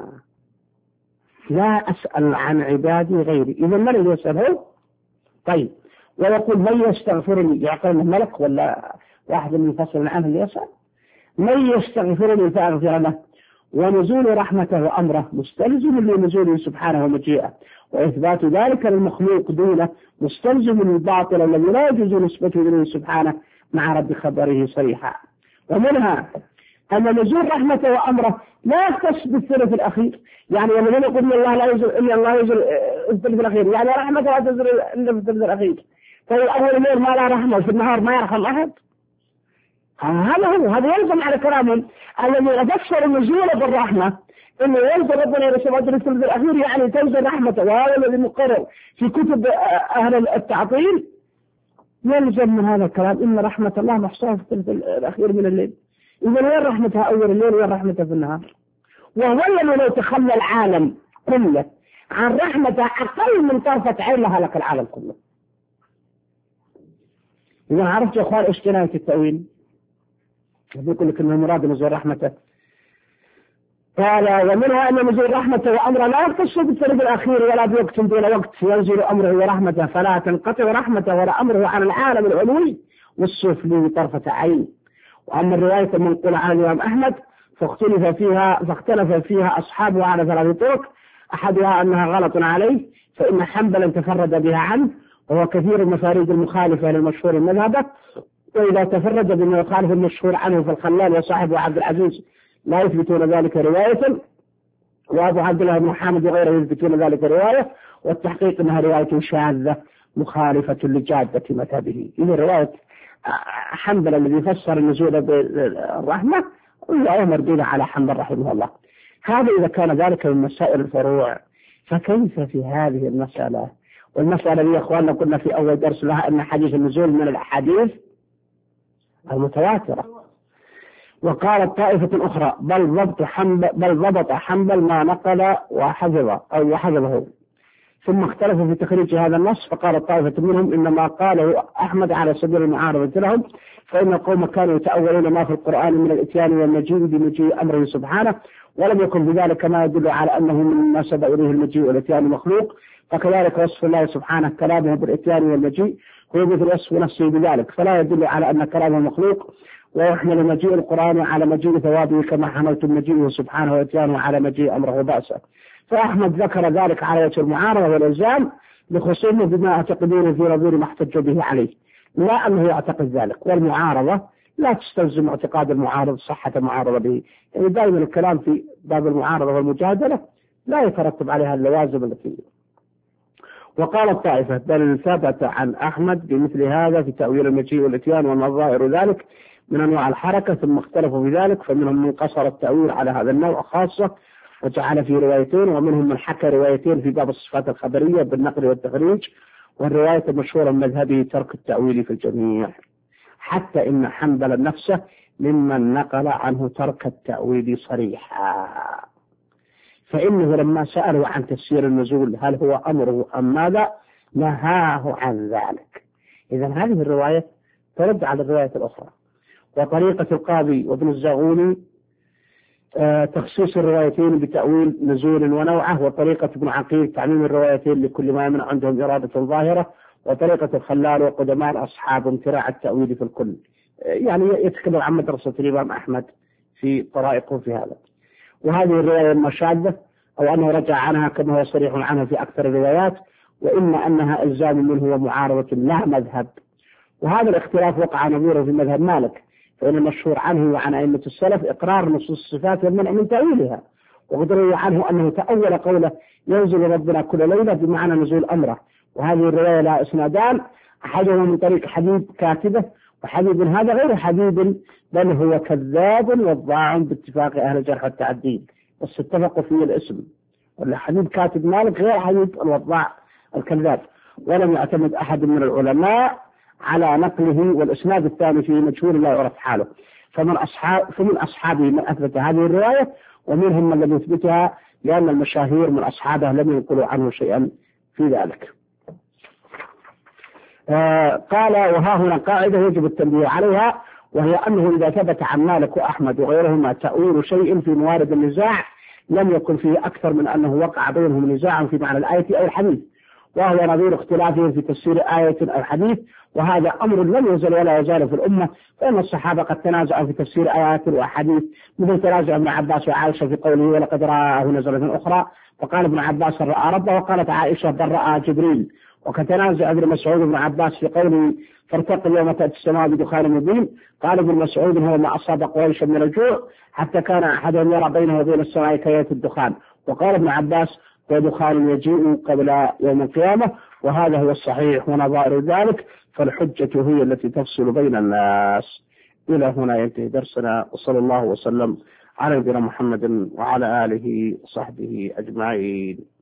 [SPEAKER 2] لا أسأل عن عبادي غيري، إذا من اللي يسأله؟ طيب، ويقول من يستغفرني، يعقل ملك ولا واحد من فصل عنه اللي يسأل؟ من يستغفرني فأغفر له. ونزول رحمته وأمره مستلزم لنزوله سبحانه ومجيئه، وإثبات ذلك للمخلوق دونه مستلزم للباطل الذي لا يجوز نسبته إليه سبحانه مع رد خبره صريحا. ومنها أن نزول رحمته وأمره لا يختص بالثلث الأخير، يعني لما نقول إن الله لا ينزل إلا الله ينزل الثلث الأخير، يعني رحمته لا تنزل إلا في الثلث الأخير، فهو أول الليل ما لا رحمة وفي النهار ما يرحم أحد. هذا هو هذا يلزم على كلامهم الذي يفسر النزول بالرحمة إنه ينزل ربنا إلى سماء الثلث الأخير، يعني تنزل رحمته، وهذا الذي مقرر في كتب أهل التعطيل. يلزم من هذا الكلام إن رحمة الله محصورة في الثلث الأخير من الليل. إذا وين رحمتها أول الليل وين رحمتها في النهار؟ وهو الذي لو تخلى العالم كله عن رحمته أقل من طرفة عين لهلك العالم كله. إذا عرفت يا أخوان إيش جناية التأويل؟ يقول لك إنه مراد نزول رحمته. قال ومنها أن نزول رحمته وأمره لا يختص بالثلث الأخير ولا بوقت دون وقت، ينزل أمره ورحمته فلا تنقطع رحمته ولا أمره عن العالم العلوي والسفلي طرفة عين. وأما الرواية المنقولة عن الإمام أحمد فاختلف فيها فاختلف فيها أصحابه على ثلاث طرق، أحدها أنها غلط عليه فإن حنبلا تفرد بها عنه، وهو كثير المفاريد المخالفة للمشهور المذهبة، وإذا تفرد بما يخالف المشهور عنه فالخلال وصاحبه عبد العزيز لا يثبتون ذلك رواية، وأبو عبد الله بن محمد وغيره يثبتون ذلك رواية، والتحقيق أنها رواية شاذة مخالفة لجادة مذهبه. إذا رواية حنبل الذي فسر النزول بالرحمة رواية مردودة على حنبل رحمه الله. هذا إذا كان ذلك من مسائل الفروع، فكيف في هذه المسألة؟ والمسألة دي يا أخواننا قلنا في أول درس لها أن حديث النزول من الأحاديث المتواترة. وقالت طائفة أخرى بل ضبط حنبل بل ضبط حنبل ما نقل وحفظه أو وحفظه، ثم اختلفوا في تخريج هذا النص، فقال طائفة منهم إنما قاله أحمد على سبيل المعارضة لهم، فإن القوم كانوا يتأولون ما في القرآن من الإتيان والمجيء بمجيء أمره سبحانه، ولم يكن بذلك ما يدل على أنه مما سبق إليه المجيء والإتيان مخلوق، فكذلك وصف الله سبحانه كلامه بالإتيان والمجيء هو مثل وصف نفسه بذلك، فلا يدل على أن كلامه مخلوق، ويحمل مجيء القرآن على مجيء ثوابه كما حملت مجيئه سبحانه وإتيانه على مجيء أمره وبأسه. فأحمد ذكر ذلك على وجه المعارضة والإلزام لخصومه بما يعتقدون في نظير ما احتج به عليه، لا أنه يعتقد ذلك. والمعارضة لا تستلزم اعتقاد المعارض صحة المعارضة به، يعني دائما الكلام في باب المعارضة والمجادلة لا يترتب عليها اللوازم التي. وقال الطائفة بل ثبت عن أحمد بمثل هذا في تأويل المجيء والإتيان والنظائر ذلك من أنواع الحركة، ثم اختلفوا في ذلك، فمنهم من قصر التأويل على هذا النوع خاصة وجعل في روايتين، ومنهم من حكى روايتين في باب الصفات الخبرية بالنقل والتخريج، والرواية المشهورة المذهبي ترك التأويل في الجميع، حتى إن حنبل نفسه ممن نقل عنه ترك التأويل صريحا، فإنه لما سألوا عن تفسير النزول هل هو أمره أم ماذا نهاه عن ذلك. إذن هذه الرواية ترد على الرواية الأخرى. وطريقة القاضي وابن الزاغوني آه تخصيص الروايتين بتأويل نزول ونوعه، وطريقة ابن عقيل تعميم الروايتين لكل ما من عندهم إرادة ظاهرة، وطريقة الخلال وقدماء الأصحاب امتراع التأويل في الكل. آه يعني يتكلم عن مدرسة الإمام أحمد في طرائقه في هذا. وهذه الرواية المشاذة أو أنه رجع عنها كما هو صريح عنها في أكثر الروايات، وإما أنها إلزام منه ومعارضة لا مذهب. وهذا الاختلاف وقع نظيره في مذهب مالك، فإن المشهور عنه وعن أئمة السلف إقرار نصوص الصفات والمنع من تأويلها، وقد روي عنه أنه تأول قوله ينزل ربنا كل ليلة بمعنى نزول أمره. وهذه الرواية لها إسنادان، أحدهما من طريق حبيب كاتبه، وحبيب هذا غير حبيب بل هو كذاب وضاع باتفاق أهل الجرح والتعديل، بس اتفقوا فيه الاسم، ولا حبيب كاتب مالك غير حبيب الوضاع الكذاب. ولم يعتمد أحد من العلماء على نقله، والإسناد الثاني فيه مجهول لا يعرف حاله. فمن أصحاب فمن أصحابه من أثبت هذه الرواية، ومنهم من لم يثبتها، لأن المشاهير من أصحابه لم ينقلوا عنه شيئا في ذلك. آه قال وها هنا قاعدة يجب التنبيه عليها، وهي أنه إذا ثبت عن مالك وأحمد وغيرهما تأويل شيء في موارد النزاع لم يكن فيه أكثر من أنه وقع بينهم نزاع في معنى الآية أو الحديث، وهو نظير اختلافهم في تفسير آية أو حديث، وهذا أمر لم يزل ولا يزال في الأمة، فإن الصحابة قد تنازعوا في تفسير آيات وأحاديث، مثل تنازع ابن عباس وعائشة في قوله ولقد رآه نزلة أخرى، فقال ابن عباس رأى ربه، وقالت عائشة بل رأى جبريل. وكتنازع ابن مسعود بن عباس في قوله فارتقب يوم تأتي السماء بدخان مبين، قال ابن مسعود هو ما أصاب قريشا من الجوع حتى كان أحدهم يرى بينه وبين السماء كيات الدخان، وقال ابن عباس ودخان يجيء قبل يوم القيامة، وهذا هو الصحيح ونظائر ذلك، فالحجة هي التي تفصل بين الناس. إلى هنا ينتهي درسنا، وصلى الله وسلم على نبينا محمد وعلى آله وصحبه أجمعين.